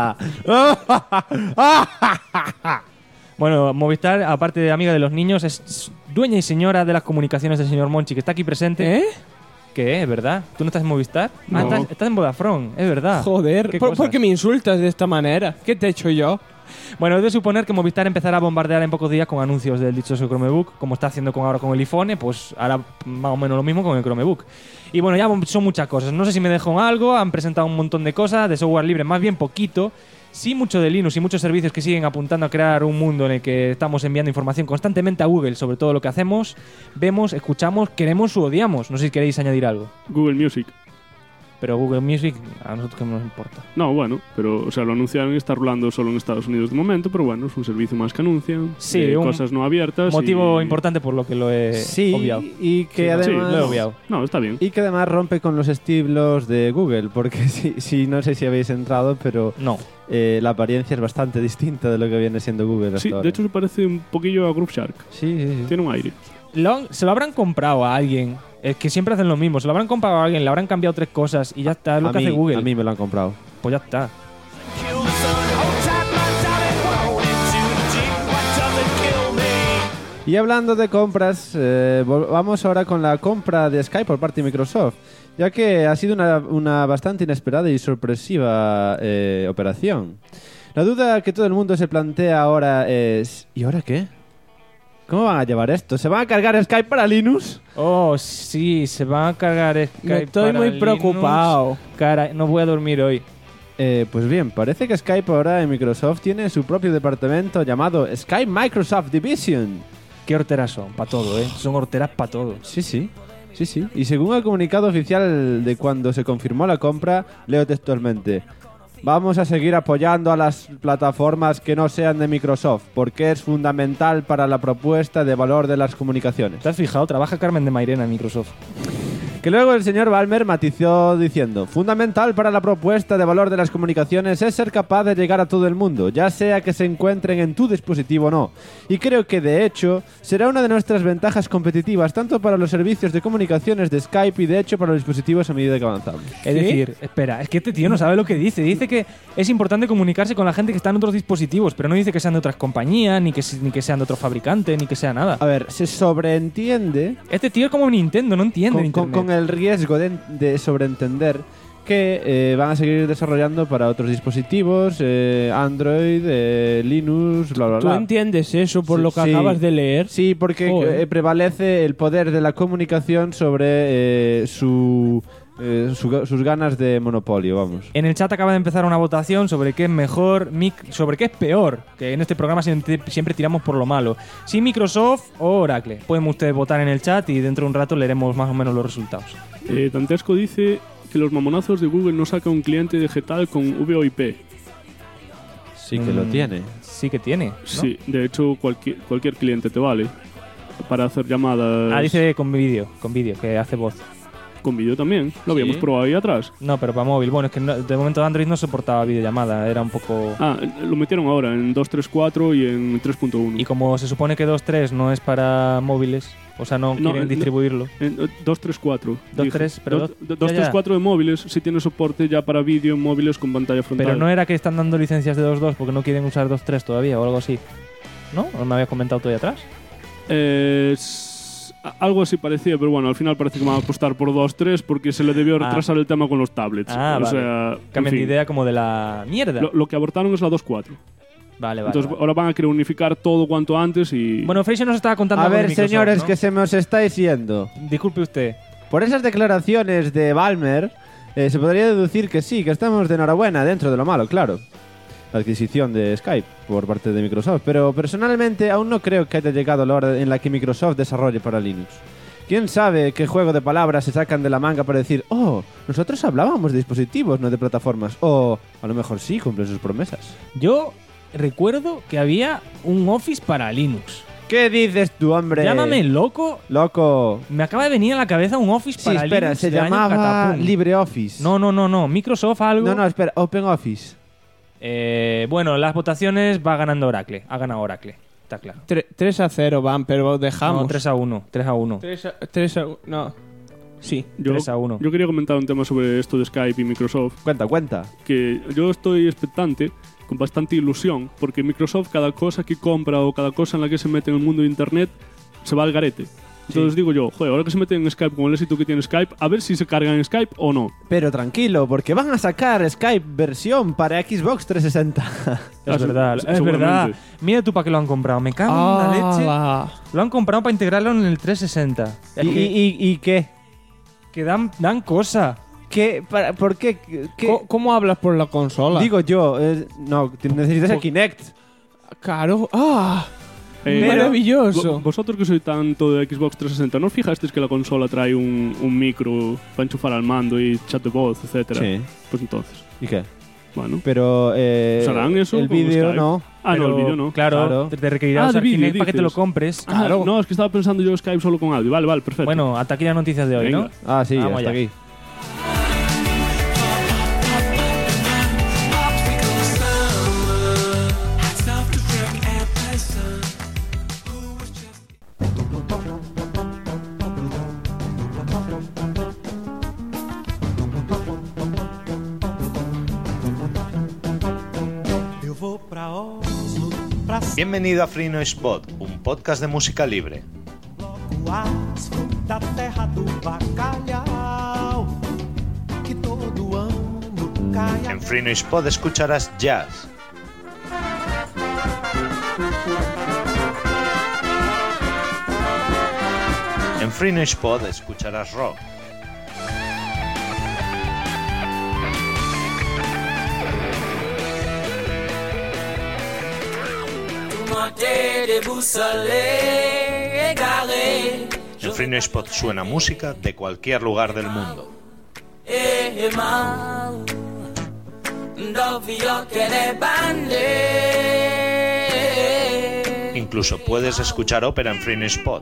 Bueno, Movistar, aparte de amiga de los niños, es dueña y señora de las comunicaciones del señor Monchi, que está aquí presente. ¿Eh? ¿Qué? ¿Es verdad? ¿Tú no estás en Movistar? No. Ah, estás en Vodafone, es verdad. Joder, ¿Qué ¿por cosas? qué me insultas de esta manera? ¿Qué te he hecho yo? Bueno, es de suponer que Movistar empezará a bombardear en pocos días con anuncios del dichoso Chromebook, como está haciendo ahora con el iPhone, pues hará más o menos lo mismo con el Chromebook. Y bueno, ya son muchas cosas. No sé si me dejo en algo, han presentado un montón de cosas, de software libre más bien poquito, sí mucho de Linux y muchos servicios que siguen apuntando a crear un mundo en el que estamos enviando información constantemente a Google sobre todo lo que hacemos, vemos, escuchamos, queremos u odiamos. No sé si queréis añadir algo. Google Music. Pero Google Music, a nosotros que nos importa. No, bueno, pero o sea, lo anunciaron y está rolando solo en Estados Unidos de momento, pero bueno, es un servicio más que anuncian. Sí, un cosas no abiertas. Motivo y- importante por lo que lo he Sí, obviado. y que Sí, además... lo he obviado. No, está bien. Y que además rompe con los estilos de Google, porque sí, no sé si habéis entrado, pero No. la apariencia es bastante distinta de lo que viene siendo Google hasta Sí, ahora. de hecho se parece un poquillo a Groove Shark. Sí. Tiene un aire. Se lo habrán comprado a alguien. Es que siempre hacen lo mismo. Se lo habrán comprado a alguien, le habrán cambiado 3 cosas y ya está. Es lo a que mí, hace Google. a mí me lo han comprado. Pues ya está. Y hablando de compras, vamos ahora con la compra de Skype por parte de Microsoft, ya que ha sido una bastante inesperada y sorpresiva operación. La duda que todo el mundo se plantea ahora es... ¿y ahora qué? ¿Cómo van a llevar esto? ¿Se van a cargar Skype para Linux? Oh, sí, se van a cargar Skype. Me estoy para muy Linux. preocupado. Cara, no voy a dormir hoy. Pues bien, parece que Skype ahora en Microsoft tiene su propio departamento llamado Skype Microsoft Division. ¿Qué horteras son? Para todo, ¿eh? Son horteras para todo. Sí. Y según el comunicado oficial de cuando se confirmó la compra, leo textualmente: vamos a seguir apoyando a las plataformas que no sean de Microsoft, porque es fundamental para la propuesta de valor de las comunicaciones. ¿Te has fijado? Trabaja Carmen de Mairena en Microsoft. Que luego el señor Ballmer matizó diciendo: fundamental para la propuesta de valor de las comunicaciones es ser capaz de llegar a todo el mundo, ya sea que se encuentren en tu dispositivo o no. Y creo que de hecho será una de nuestras ventajas competitivas tanto para los servicios de comunicaciones de Skype y de hecho para los dispositivos a medida que avanzamos. Es decir, espera, es que este tío no sabe lo que dice. Dice que es importante comunicarse con la gente que está en otros dispositivos, pero no dice que sean de otras compañías, ni que sean de otros fabricantes, ni que sea nada. A ver, se sobreentiende Este tío es como Nintendo, no entiende Internet. con el riesgo de sobreentender que van a seguir desarrollando para otros dispositivos, Android, Linux, bla, bla, ¿Tú bla. entiendes eso por Sí, lo que sí. acabas de leer? Sí, porque Joder. prevalece el poder de la comunicación sobre sus ganas de monopolio, vamos. En el chat acaba de empezar una votación sobre qué es mejor, sobre qué es peor, que en este programa siempre tiramos por lo malo. Si Microsoft o Oracle. Pueden ustedes votar en el chat y dentro de un rato leeremos más o menos los resultados. Dantesco dice que los mamonazos de Google no sacan un cliente digital con VoIP. Sí que lo tiene. Sí que tiene, ¿no? Sí, de hecho cualquier cliente te vale para hacer llamadas. Ah, dice con vídeo, que hace voz. Con vídeo también. Lo habíamos Sí. probado ahí atrás. No, pero para móvil. Bueno, es que de momento Android no soportaba videollamada, era un poco... Ah, lo metieron ahora en 2.3.4 y en 3.1. Y como se supone que 2.3 no es para móviles, o sea, no quieren distribuirlo. En 2.3.4. 2.3, pero 2.3.4 de móviles sí tiene soporte ya para vídeo en móviles con pantalla frontal. Pero no era que están dando licencias de 2.2 porque no quieren usar 2.3 todavía o algo así. ¿No? ¿O me habías comentado tú ahí atrás? Algo así parecía, pero bueno, al final parece que van a apostar por 2.3 porque se le debió retrasar el tema con los tablets. Ah, o vale. sea, Cambian en de fin. idea como de la mierda. Lo que abortaron es la 2.4. Vale. Entonces ahora van a querer unificar todo cuanto antes y... Bueno, Freixo nos estaba contando A algo de ver, Microsoft, señores, ¿no? que se me os estáis yendo. Disculpe usted. Por esas declaraciones de Ballmer, se podría deducir que sí, que estamos de enhorabuena dentro de lo malo, claro. La adquisición de Skype por parte de Microsoft. Pero personalmente aún no creo que haya llegado la hora en la que Microsoft desarrolle para Linux. ¿Quién sabe qué juego de palabras se sacan de la manga para decir, oh, nosotros hablábamos de dispositivos, no de plataformas? O a lo mejor sí cumplen sus promesas. Yo recuerdo que había un Office para Linux. ¿Qué dices tú, hombre? Llámame loco. Loco. Me acaba de venir a la cabeza un Office Sí, para espera, Linux se de año llamaba catapum. LibreOffice. No. Microsoft algo. No, espera, OpenOffice. Bueno, las votaciones va ganando Oracle. Ha ganado Oracle. Está claro. 3-0 van, pero dejamos. No, 3-1. 3-1. 3-1. No. Sí. Yo 3-1. Yo quería comentar un tema sobre esto de Skype y Microsoft. Cuenta. Que yo estoy expectante, con bastante ilusión, porque Microsoft cada cosa que compra o cada cosa en la que se mete en el mundo de Internet se va al garete. Entonces digo yo, joder, ahora que se meten en Skype con el éxito que tiene Skype, a ver si se cargan en Skype o no. Pero tranquilo, porque van a sacar Skype versión para Xbox 360. Es verdad, es seguramente. verdad. Mira tú para qué lo han comprado. Me cago en la leche. Lo han comprado para integrarlo en el 360. ¿Y qué? Que dan cosa. ¿Qué? ¿Por qué? ¿Cómo hablas por la consola? Digo yo, no, necesitas el Kinect. Claro. Pero, maravilloso. Vosotros que sois tanto de Xbox 360, ¿no os fijasteis que la consola trae un micro para enchufar al mando y chat de voz, etcétera? Sí. Pues entonces, ¿Y qué? bueno. Pero ¿Usarán eso el con vídeo Skype? no. Ah, no, el vídeo no. Claro, te requerirá Ah, usar de vídeo, Kinect para que te lo dices. compres. Claro. No, es que estaba pensando yo Skype solo con audio. Vale, perfecto. Bueno, hasta aquí las noticias de hoy, Venga. ¿no? Ah, sí, Vamos hasta allá. aquí. Bienvenido a Free Noise Pod, un podcast de música libre. En Free Noise Pod escucharás jazz, en Free Noise Pod escucharás rock, en Free Noise Pod suena música de cualquier lugar del mundo. Incluso puedes escuchar ópera en Free Noise Pod.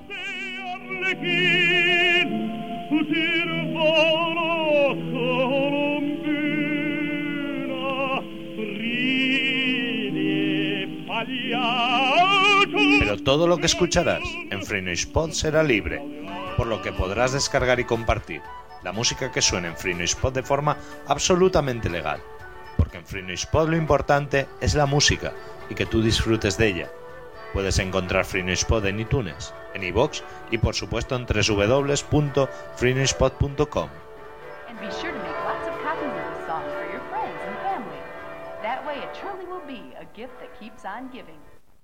Pero todo lo que escucharás en Free Noise Pod será libre, por lo que podrás descargar y compartir la música que suena en Free Noise Pod de forma absolutamente legal. Porque en Free Noise Pod lo importante es la música y que tú disfrutes de ella. Puedes encontrar Free Noise Pod en iTunes, en iVoox y por supuesto en www.freenoisepod.com. And be sure to make lots of copies of this song for your friends and family. That way it truly will be a gift that keeps on giving.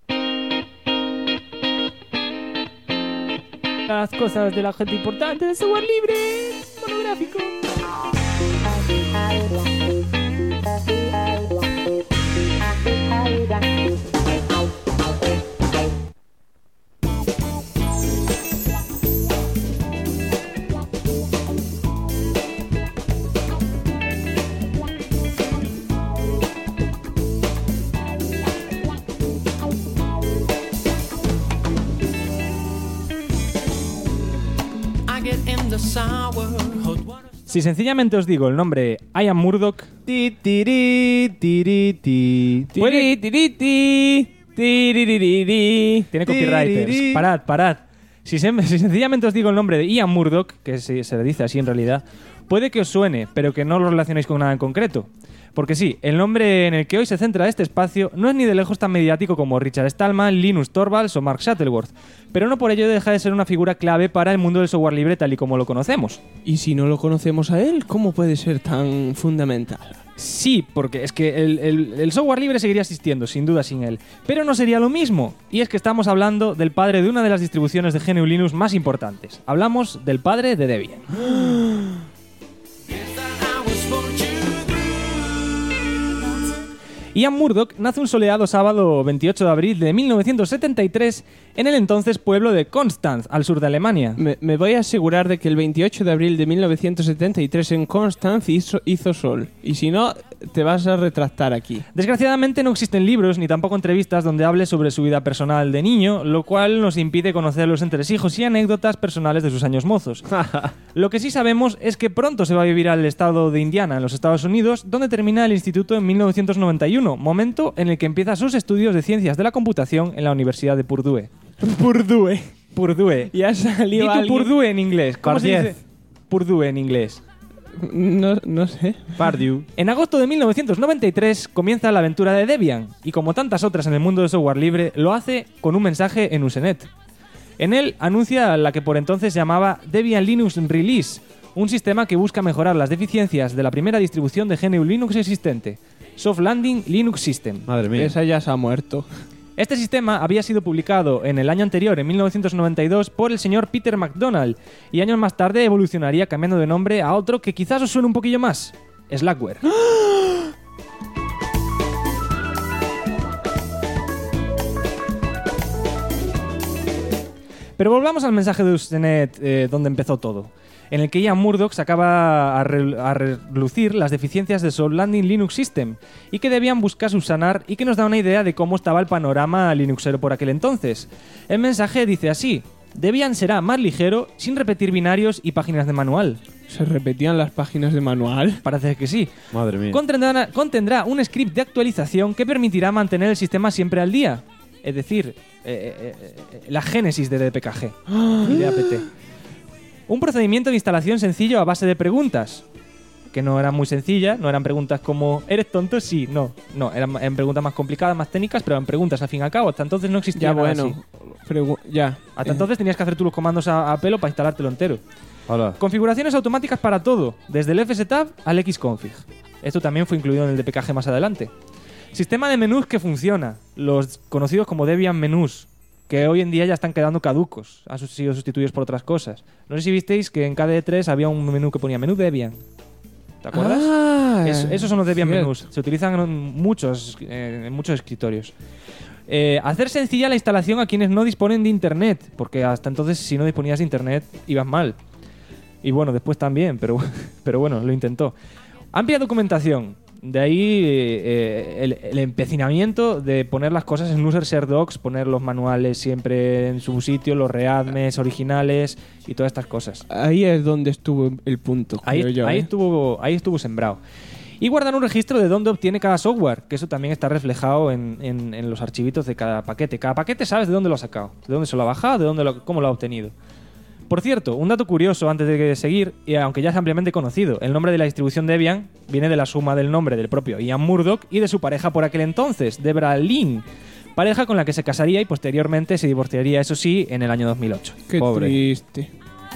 Las cosas de la gente importante de software libre monográfico. Si sencillamente os digo el nombre Ian Murdoch, Ti, tiri, tiri, ti. tiene copywriters. Parad. Si sencillamente os digo el nombre de Ian Murdoch, que se le dice así en realidad, puede que os suene, pero que no lo relacionéis con nada en concreto. Porque sí, el nombre en el que hoy se centra este espacio no es ni de lejos tan mediático como Richard Stallman, Linus Torvalds o Mark Shuttleworth, pero no por ello deja de ser una figura clave para el mundo del software libre tal y como lo conocemos. Y si no lo conocemos a él, ¿cómo puede ser tan fundamental? Sí, porque es que el software libre seguiría existiendo, sin duda sin él. Pero no sería lo mismo. Y es que estamos hablando del padre de una de las distribuciones de GNU Linux más importantes. Hablamos del padre de Debian. Ian Murdoch nace un soleado sábado 28 de abril de 1973 en el entonces pueblo de Konstanz, al sur de Alemania. Me voy a asegurar de que el 28 de abril de 1973 en Konstanz hizo sol. Y si no, te vas a retractar aquí. Desgraciadamente no existen libros ni tampoco entrevistas donde hable sobre su vida personal de niño, lo cual nos impide conocer los entresijos y anécdotas personales de sus años mozos. Lo que sí sabemos es que pronto se va a vivir al estado de Indiana, en los Estados Unidos, donde termina el instituto en 1991, momento en el que empieza sus estudios de ciencias de la computación en la Universidad de Purdue. Purdue. Ya salió Di tú alguien... Purdue en inglés. ¿Cómo se Pardiez. dice? Purdue en inglés. No sé. Purdue. En agosto de 1993 comienza la aventura de Debian, y como tantas otras en el mundo del software libre, lo hace con un mensaje en Usenet. En él anuncia la que por entonces llamaba Debian Linux Release, un sistema que busca mejorar las deficiencias de la primera distribución de GNU Linux existente, Soft Landing Linux System. Madre mía. Esa ya se ha muerto. Este sistema había sido publicado en el año anterior, en 1992, por el señor Peter McDonald, y años más tarde evolucionaría cambiando de nombre a otro que quizás os suene un poquillo más: Slackware. Pero volvamos al mensaje de Usenet, donde empezó todo, en el que Ian Murdoch sacaba a relucir las deficiencias de Soft Landing Linux System y que debían buscar subsanar, y que nos da una idea de cómo estaba el panorama linuxero por aquel entonces. El mensaje dice así: Debian será más ligero, sin repetir binarios y páginas de manual. ¿Se repetían las páginas de manual? Parece que sí. Madre mía. Contendrá un script de actualización que permitirá mantener el sistema siempre al día. Es decir, la génesis de DPKG y de apt. Un procedimiento de instalación sencillo a base de preguntas, que no eran muy sencillas, no eran preguntas como ¿eres tonto? Sí, no. No, eran preguntas más complicadas, más técnicas, pero eran preguntas al fin y al cabo. Hasta entonces no existía Ya, nada bueno. así. Hasta entonces tenías que hacer tú los comandos a pelo para instalártelo entero. Hola. Configuraciones automáticas para todo, desde el fsetup al xconfig. Esto también fue incluido en el DPKG más adelante. Sistema de menús que funciona, los conocidos como Debian menús, que hoy en día ya están quedando caducos, han sido sustituidos por otras cosas. No sé si visteis que en KDE3 había un menú que ponía menú Debian. ¿Te acuerdas? Esos son los Debian menús. Se utilizan en muchos escritorios. Hacer sencilla la instalación a quienes no disponen de internet, porque hasta entonces si no disponías de internet ibas mal. Y bueno, después también, pero bueno, lo intentó. Amplia documentación. De ahí el empecinamiento de poner las cosas en user share docs, poner los manuales siempre en su sitio, los readmes originales y todas estas cosas. Ahí es donde estuvo el punto, creo yo. Ahí estuvo sembrado. Y guardar un registro de dónde obtiene cada software, que eso también está reflejado en los archivitos de cada paquete. Cada paquete sabes de dónde lo ha sacado, de dónde se lo ha bajado, cómo lo ha obtenido. Por cierto, un dato curioso antes de seguir, y aunque ya es ampliamente conocido, el nombre de la distribución Debian viene de la suma del nombre del propio Ian Murdoch y de su pareja por aquel entonces, Debra Lynn, pareja con la que se casaría y posteriormente se divorciaría, eso sí, en el año 2008. Qué Pobre. triste.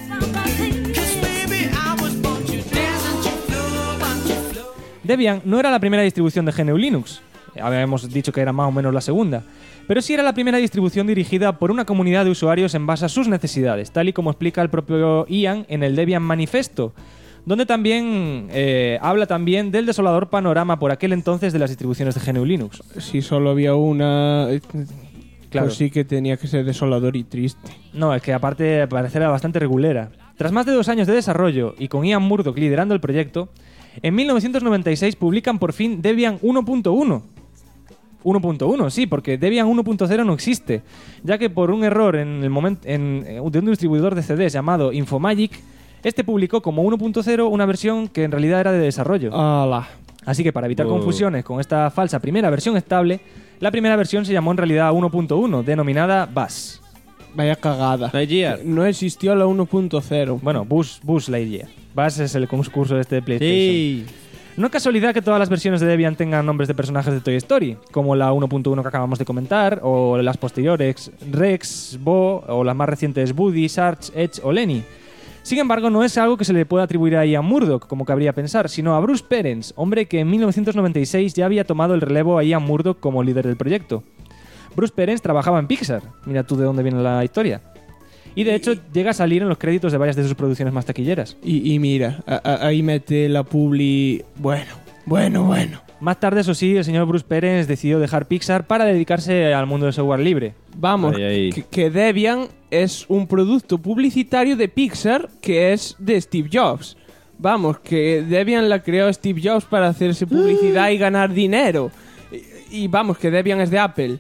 Debian no era la primera distribución de GNU Linux, habíamos dicho que era más o menos la segunda, pero sí era la primera distribución dirigida por una comunidad de usuarios en base a sus necesidades, tal y como explica el propio Ian en el Debian Manifesto, donde también habla también del desolador panorama por aquel entonces de las distribuciones de GNU Linux. Si solo había una... Claro. Pues sí que tenía que ser desolador y triste. No, es que aparte al parecer era bastante regulera. Tras más de 2 años de desarrollo y con Ian Murdoch liderando el proyecto, en 1996 publican por fin Debian 1.1. 1.1, sí, porque Debian 1.0 no existe, ya que por un error de un distribuidor de CDs llamado Infomagic, este publicó como 1.0 una versión que en realidad era de desarrollo. ¡Hala! Así que para evitar confusiones con esta falsa primera versión estable, la primera versión se llamó en realidad 1.1, denominada Buzz. Vaya cagada. Lightyear. No existió la 1.0. Bueno, Buzz Lightyear. Buzz es el concurso este de PlayStation. Sí. No es casualidad que todas las versiones de Debian tengan nombres de personajes de Toy Story, como la 1.1 que acabamos de comentar, o las posteriores Rex, Bo, o las más recientes Woody, Sarge, Edge o Lenny. Sin embargo, no es algo que se le pueda atribuir a Ian Murdock, como cabría pensar, sino a Bruce Perens, hombre que en 1996 ya había tomado el relevo a Ian Murdock como líder del proyecto. Bruce Perens trabajaba en Pixar, mira tú de dónde viene la historia. Y de hecho llega a salir en los créditos de varias de sus producciones más taquilleras. Y mira, ahí mete la publi... Bueno. Más tarde, eso sí, el señor Bruce Perens decidió dejar Pixar para dedicarse al mundo del software libre. Vamos, Ahí. que Debian es un producto publicitario de Pixar que es de Steve Jobs. Vamos, que Debian la creó Steve Jobs para hacerse publicidad y ganar dinero. Y vamos, que Debian es de Apple.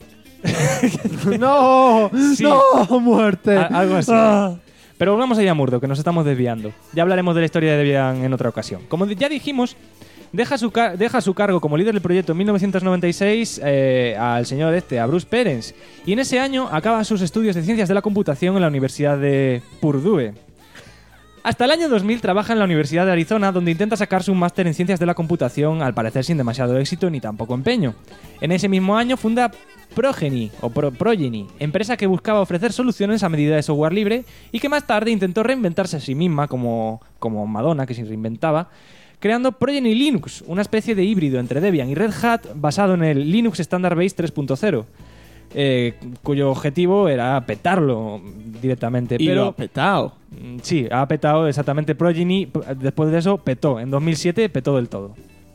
¡No! Sí. ¡No! ¡Muerte! Algo así. Pero volvamos a Ian Murdock, que nos estamos desviando. Ya hablaremos de la historia de Debian en otra ocasión. Como ya dijimos, deja su cargo como líder del proyecto en 1996 al señor a Bruce Perens. Y en ese año acaba sus estudios de Ciencias de la Computación en la Universidad de Purdue. Hasta el año 2000 trabaja en la Universidad de Arizona, donde intenta sacarse un máster en Ciencias de la Computación, al parecer sin demasiado éxito ni tampoco empeño. En ese mismo año funda Progeny, empresa que buscaba ofrecer soluciones a medida de software libre y que más tarde intentó reinventarse a sí misma, como Madonna, que se reinventaba, creando Progeny Linux, una especie de híbrido entre Debian y Red Hat basado en el Linux Standard Base 3.0. Cuyo objetivo era petarlo directamente. Y pero lo ha petado. Sí, ha petado exactamente. Progeny, después de eso, petó. En 2007 petó del todo.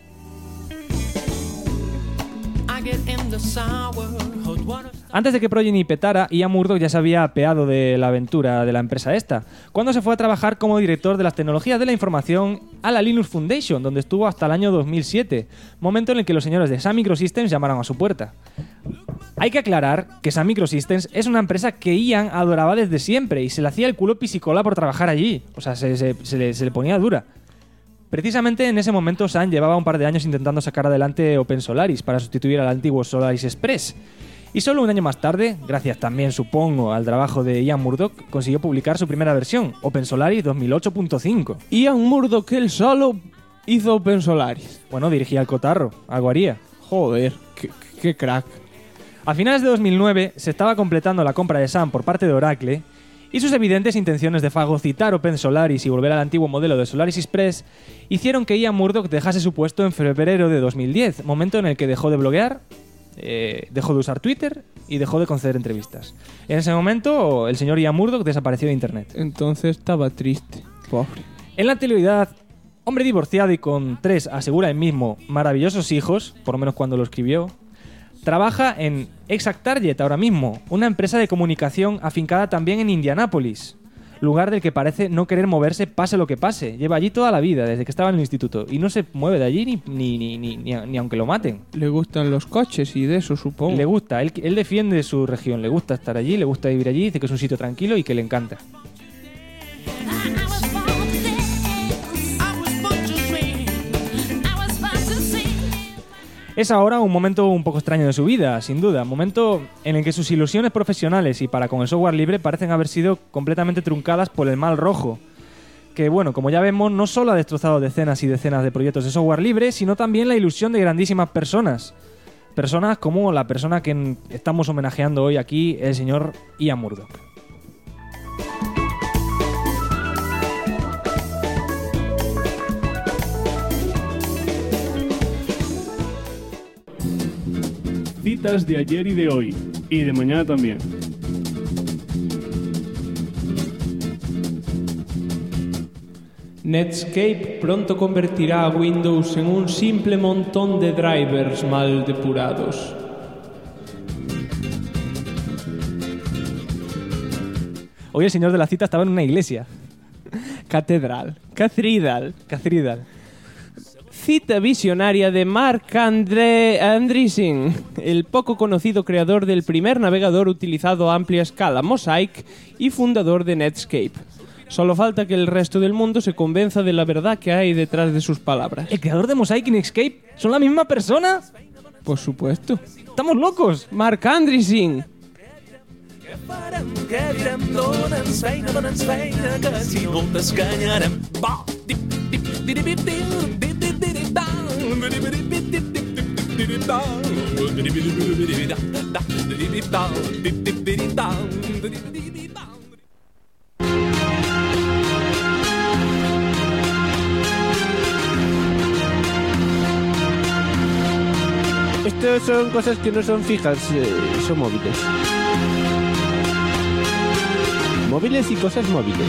Antes de que Progeny petara, Ian Murdock ya se había apeado de la aventura de la empresa esta, cuando se fue a trabajar como director de las tecnologías de la información a la Linux Foundation, donde estuvo hasta el año 2007, momento en el que los señores de Sun Microsystems llamaron a su puerta. Hay que aclarar que Sun Microsystems es una empresa que Ian adoraba desde siempre y se le hacía el culo pisicola por trabajar allí, o sea, se le ponía dura. Precisamente en ese momento Sun llevaba un par de años intentando sacar adelante OpenSolaris para sustituir al antiguo Solaris Express. Y solo un año más tarde, gracias también supongo al trabajo de Ian Murdock, consiguió publicar su primera versión, OpenSolaris 2008.5. Ian Murdock él solo hizo OpenSolaris. Bueno, dirigía el cotarro, algo haría. Joder, qué crack. A finales de 2009 se estaba completando la compra de Sun por parte de Oracle y sus evidentes intenciones de fagocitar OpenSolaris y volver al antiguo modelo de Solaris Express hicieron que Ian Murdock dejase su puesto en febrero de 2010, momento en el que dejó de bloguear, dejó de usar Twitter y dejó de conceder entrevistas. En ese momento el señor Ian Murdock desapareció de internet. Entonces estaba triste, pobre. En la actualidad, hombre divorciado y con 3, asegura él mismo, maravillosos hijos, por lo menos cuando lo escribió, trabaja en ExactTarget ahora mismo, una empresa de comunicación afincada también en Indianápolis, lugar del que parece no querer moverse pase lo que pase. Lleva allí toda la vida, desde que estaba en el instituto, y no se mueve de allí ni aunque lo maten. Le gustan los coches y de eso, supongo. Le gusta, él defiende su región, le gusta estar allí, le gusta vivir allí, dice que es un sitio tranquilo y que le encanta. Es ahora un momento un poco extraño de su vida, sin duda. Momento en el que sus ilusiones profesionales y para con el software libre parecen haber sido completamente truncadas por el mal rojo. Que bueno, como ya vemos, no solo ha destrozado decenas y decenas de proyectos de software libre, sino también la ilusión de grandísimas personas. Personas como la persona que estamos homenajeando hoy aquí, el señor Ian Murdock. Citas de ayer y de hoy, y de mañana también. Netscape pronto convertirá a Windows en un simple montón de drivers mal depurados. Hoy el señor de la cita estaba en una iglesia. Catedral. Catedral. Cita visionaria de Marc Andreessen, el poco conocido creador del primer navegador utilizado a amplia escala, Mosaic, y fundador de Netscape. Solo falta que el resto del mundo se convenza de la verdad que hay detrás de sus palabras. ¿El creador de Mosaic y Netscape son la misma persona? Por supuesto. ¡Estamos locos! Marc Andreessen. Què direm? Dóna'ns feina, que si no t'escanyarem. Va, dip, dip, dip, dip, dip, dip, dip, dip, down, dip, dip, dip, dip, dip, dip, dip, down, dip, dip, dip, dip, down, dip, dip, dip, down, dip, dip, dip, down. Estos son cosas que no son fijas, son móviles. Móviles y cosas móviles.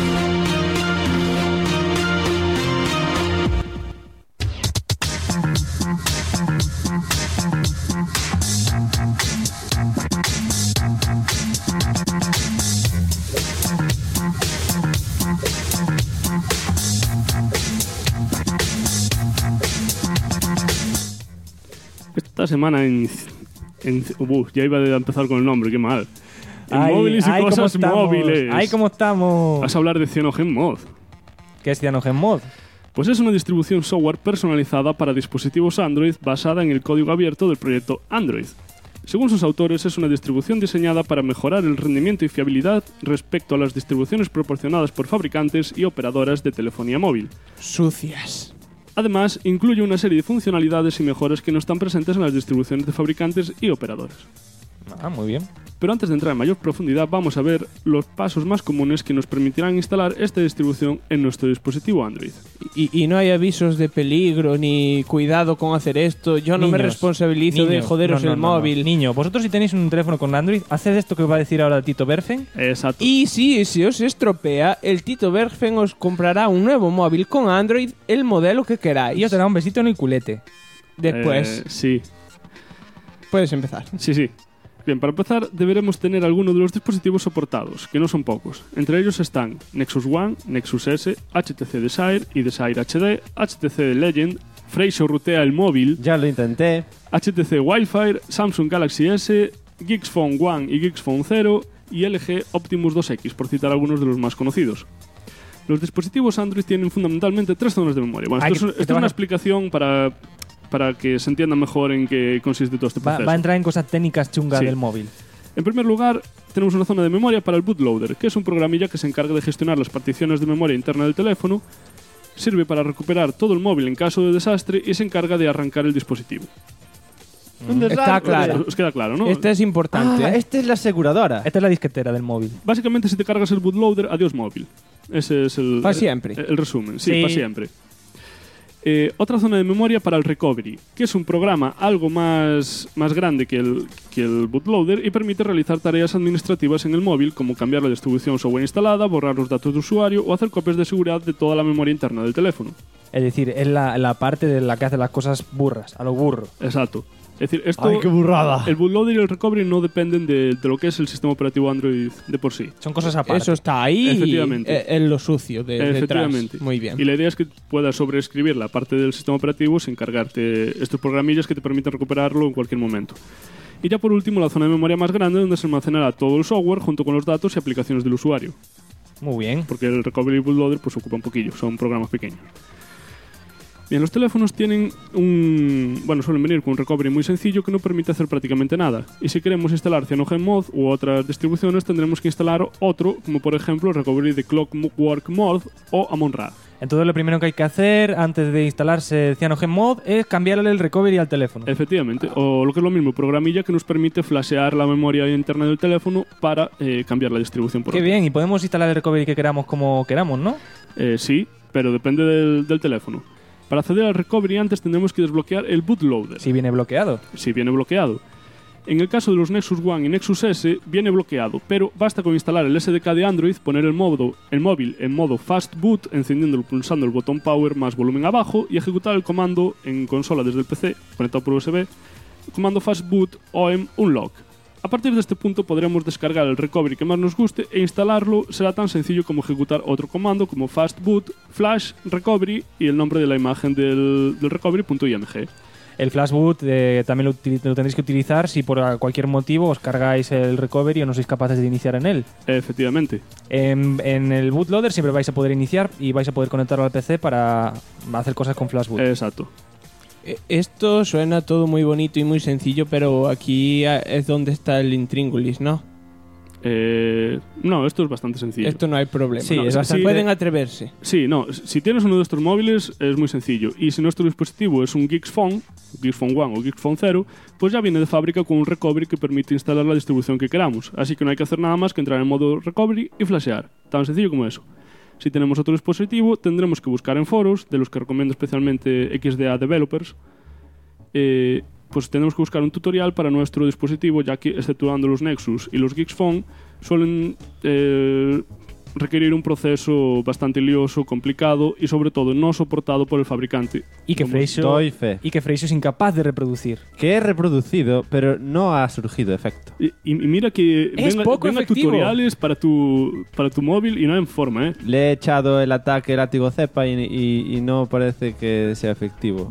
Esta semana ya iba a empezar con el nombre, qué mal. Móviles y cosas móviles. ¡Ay, cómo estamos! Vas a hablar de CyanogenMod. ¿Qué es CyanogenMod? Pues es una distribución software personalizada para dispositivos Android basada en el código abierto del proyecto Android. Según sus autores, es una distribución diseñada para mejorar el rendimiento y fiabilidad respecto a las distribuciones proporcionadas por fabricantes y operadoras de telefonía móvil. Sucias. Además, incluye una serie de funcionalidades y mejoras que no están presentes en las distribuciones de fabricantes y operadores. Ah, muy bien. Pero antes de entrar en mayor profundidad, vamos a ver los pasos más comunes que nos permitirán instalar esta distribución en nuestro dispositivo Android. Y no hay avisos de peligro ni cuidado con hacer esto. Yo no me responsabilizo de joderos el móvil. Niño, vosotros si tenéis un teléfono con Android, haced esto que va a decir ahora Tito Berfen. Exacto. Y si os estropea, el Tito Berfen os comprará un nuevo móvil con Android, el modelo que queráis. Y os dará un besito en el culete. Después. Sí. Puedes empezar. Sí. Bien, para empezar, deberemos tener algunos de los dispositivos soportados, que no son pocos. Entre ellos están Nexus One, Nexus S, HTC Desire y Desire HD, HTC Legend, Freixo rutea el móvil, ya lo intenté, HTC Wildfire, Samsung Galaxy S, Geeks Phone One y Geeks Phone 0 y LG Optimus 2X, por citar algunos de los más conocidos. Los dispositivos Android tienen fundamentalmente 3 zonas de memoria. Bueno, esto es una explicación para que se entienda mejor en qué consiste todo este proceso. Va a entrar en cosas técnicas chungas del móvil. En primer lugar, tenemos una zona de memoria para el bootloader, que es un programilla que se encarga de gestionar las particiones de memoria interna del teléfono, sirve para recuperar todo el móvil en caso de desastre y se encarga de arrancar el dispositivo. Está claro. Os queda claro, ¿no? Este es importante. Esta es la aseguradora. Esta es la disquetera del móvil. Básicamente, si te cargas el bootloader, adiós móvil. Ese es el... Para siempre. El resumen, sí, para siempre. Otra zona de memoria para el recovery, que es un programa algo más grande que el bootloader y permite realizar tareas administrativas en el móvil, como cambiar la distribución software instalada, borrar los datos de usuario o hacer copias de seguridad de toda la memoria interna del teléfono. Es decir, es la parte de la que hace las cosas burras, a lo burro. Exacto. Es decir, esto, ¡ay, qué burrada! El bootloader y el recovery no dependen de lo que es el sistema operativo Android de por sí. Son cosas aparte. Eso está ahí. Efectivamente. En lo sucio de Efectivamente. Detrás. Muy bien. Y la idea es que puedas sobreescribir la parte del sistema operativo sin cargarte estos programillas que te permiten recuperarlo en cualquier momento. Y ya por último, la zona de memoria más grande, donde se almacenará todo el software junto con los datos y aplicaciones del usuario. Muy bien. Porque el recovery y bootloader pues ocupa un poquillo, son programas pequeños. Bien, los teléfonos tienen suelen venir con un recovery muy sencillo que no permite hacer prácticamente nada. Y si queremos instalar CyanogenMod u otras distribuciones, tendremos que instalar otro, como por ejemplo el recovery de Clockwork Mod o Amon-Ra. Entonces lo primero que hay que hacer antes de instalarse CyanogenMod es cambiarle el recovery al teléfono. Efectivamente, o lo que es lo mismo, programilla que nos permite flashear la memoria interna del teléfono para cambiar la distribución por Qué otra. bien, y podemos instalar el recovery que queramos como queramos, ¿no? Sí, pero depende del teléfono. Para acceder al recovery antes tendremos que desbloquear el bootloader. Si viene bloqueado. Si viene bloqueado. En el caso de los Nexus One y Nexus S viene bloqueado, pero basta con instalar el SDK de Android, poner el móvil en modo Fast Boot, encendiéndolo pulsando el botón Power más volumen abajo y ejecutar el comando en consola desde el PC, conectado por USB, comando Fast Boot OEM Unlock. A partir de este punto podremos descargar el recovery que más nos guste e instalarlo. Será tan sencillo como ejecutar otro comando como fastboot, flash, recovery y el nombre de la imagen del recovery.img. El flashboot también lo tendréis que utilizar si por cualquier motivo os cargáis el recovery o no sois capaces de iniciar en él. Efectivamente. En el bootloader siempre vais a poder iniciar y vais a poder conectarlo al PC para hacer cosas con flashboot. Exacto. Esto suena todo muy bonito y muy sencillo, pero aquí es donde está el intríngulis, ¿no? No, esto es bastante sencillo. Esto no hay problema. Sí, no, es bastante... pueden atreverse. Sí, no. Si tienes uno de estos móviles es muy sencillo. Y si nuestro dispositivo es un Geeks Phone One o Geeks Phone 0, pues ya viene de fábrica con un recovery que permite instalar la distribución que queramos. Así que no hay que hacer nada más que entrar en modo recovery y flashear. Tan sencillo como eso. Si tenemos otro dispositivo, tendremos que buscar en foros, de los que recomiendo especialmente XDA Developers, pues tenemos que buscar un tutorial para nuestro dispositivo, ya que, exceptuando los Nexus y los Geeks Phone, suelen requerir un proceso bastante lioso, complicado y sobre todo no soportado por el fabricante. Y que Doy fe. Freixo es incapaz de reproducir. Que he reproducido, pero no ha surgido efecto. Y mira que Es poco venga efectivo. tutoriales para tu móvil y no en forma, ¿eh? Le he echado el ataque látigo cepa y no parece que sea efectivo.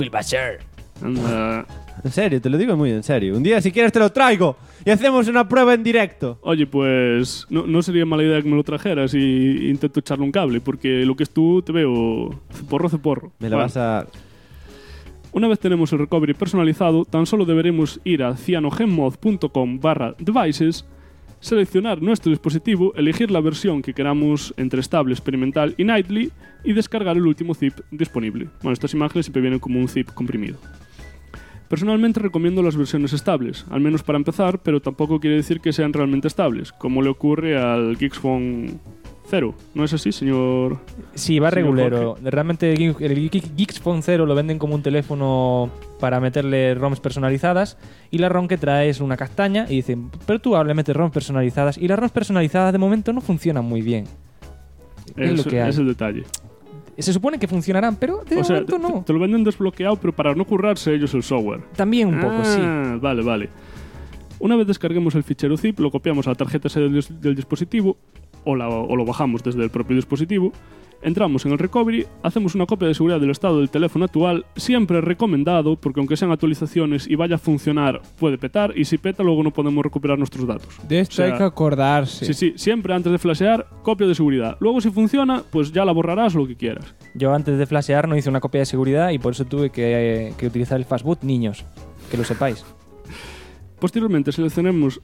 Anda. En serio, te lo digo muy en serio. Un día, si quieres, te lo traigo y hacemos una prueba en directo. Oye, pues no sería mala idea que me lo trajeras y intento echarle un cable, porque lo que es tú te veo ceporro. Me lo Bueno, vas a... Una vez tenemos el recovery personalizado, tan solo deberemos ir a cyanogenmod.com/devices, seleccionar nuestro dispositivo, elegir la versión que queramos entre estable, experimental y nightly y descargar el último zip disponible. Bueno, estas imágenes siempre vienen como un zip comprimido. Personalmente recomiendo las versiones estables, al menos para empezar, pero tampoco quiere decir que sean realmente estables, como le ocurre al Geeks Phone 0. ¿No es así, señor? Sí, va Señor regulero. Jorge? Realmente el Geeks Phone 0 lo venden como un teléfono para meterle ROMs personalizadas y la ROM que trae es una castaña y dicen, pero tú le metes ROMs personalizadas y las ROMs personalizadas de momento no funcionan muy bien. Es lo que hay. Es el detalle. Se supone que funcionarán, pero de momento no. Te lo venden desbloqueado, pero para no currarse ellos el software. También un poco, sí. Vale. Una vez descarguemos el fichero zip, lo copiamos a la tarjeta SD del dispositivo o lo bajamos desde el propio dispositivo, entramos en el recovery, hacemos una copia de seguridad del estado del teléfono actual, siempre recomendado, porque aunque sean actualizaciones y vaya a funcionar, puede petar, y si peta luego no podemos recuperar nuestros datos. De esto hay que acordarse. Sí, siempre antes de flashear, copia de seguridad. Luego si funciona, pues ya la borrarás o lo que quieras. Yo antes de flashear no hice una copia de seguridad y por eso tuve que utilizar el fastboot, niños, que lo sepáis. Posteriormente seleccionemos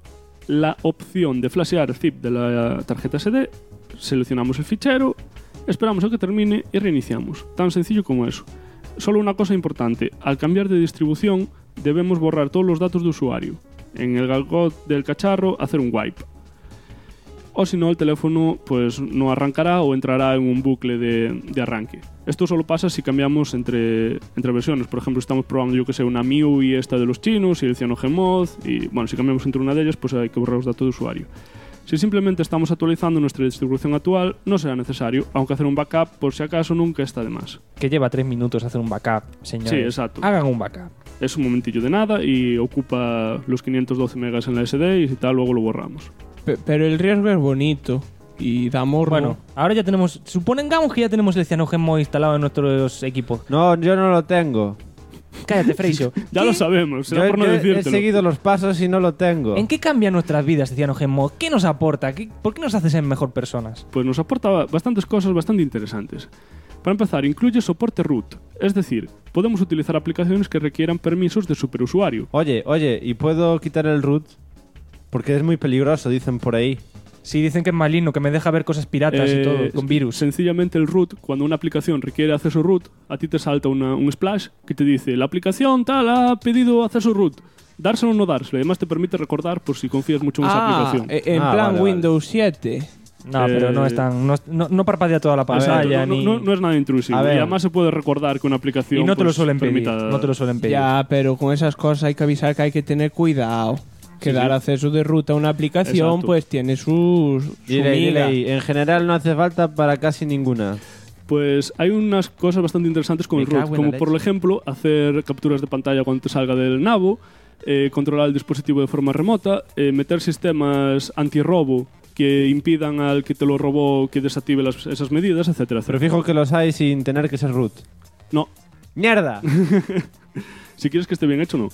la opción de flashear zip de la tarjeta SD, seleccionamos el fichero, esperamos a que termine y reiniciamos. Tan sencillo como eso. Solo una cosa importante, al cambiar de distribución debemos borrar todos los datos de usuario. En el galgot del cacharro hacer un wipe. O si no, el teléfono pues no arrancará o entrará en un bucle de arranque. Esto solo pasa si cambiamos entre versiones. Por ejemplo, estamos probando, yo que sé, una MIUI esta de los chinos y el CyanogenMod, y bueno, si cambiamos entre una de ellas, pues hay que borrar los datos de usuario. Si simplemente estamos actualizando nuestra distribución actual, no será necesario, aunque hacer un backup, por si acaso, nunca está de más. Que lleva 3 minutos hacer un backup, señores. Sí, exacto. Hagan un backup. Es un momentillo de nada y ocupa los 512 megas en la SD y si tal, luego lo borramos. Pero el riesgo es bonito y da morbo. Bueno, ahora ya tenemos... Supongamos que ya tenemos el CyanogenMod instalado en nuestros equipos. No, yo no lo tengo. Cállate, Freixo. Ya lo sabemos, será Yo, por no yo he decírtelo. seguido los pasos y no lo tengo. ¿En qué cambia nuestras vidas el CyanogenMod? ¿Qué nos aporta? ¿Por qué nos hace ser mejor personas? Pues nos aporta bastantes cosas bastante interesantes. Para empezar, incluye soporte root, es decir, podemos utilizar aplicaciones que requieran permisos de superusuario. Oye, ¿y puedo quitar el root? Porque es muy peligroso, dicen por ahí. Sí, dicen que es maligno, que me deja ver cosas piratas y todo, con virus. Sencillamente el root, cuando una aplicación requiere acceso root, a ti te salta un splash que te dice la aplicación tal ha pedido acceso root. Dárselo o no dárselo. Además te permite recordar por si confías mucho en esa aplicación. En plan vale, Windows 7. No, pero no es tan... No parpadea toda la pantalla, Exacto, ni... no es nada intrusivo. A Y ver. además se puede recordar que una aplicación Y no te lo pues, suelen pedir. permita- No te lo suelen pedir. Ya, pero con esas cosas hay que avisar que hay que tener cuidado. Que dar acceso de ruta a una aplicación Exacto. pues tiene su miga. Dile, en general no hace falta para casi ninguna. Pues hay unas cosas bastante interesantes con Me el root, cago en la como por leche. ejemplo hacer capturas de pantalla cuando te salga del nabo, controlar el dispositivo de forma remota, meter sistemas antirrobo que impidan al que te lo robó que desactive esas medidas, etcétera, Pero etcétera. fijo que los hay sin tener que ser root. No, ¡Mierda! si quieres que esté bien hecho, no.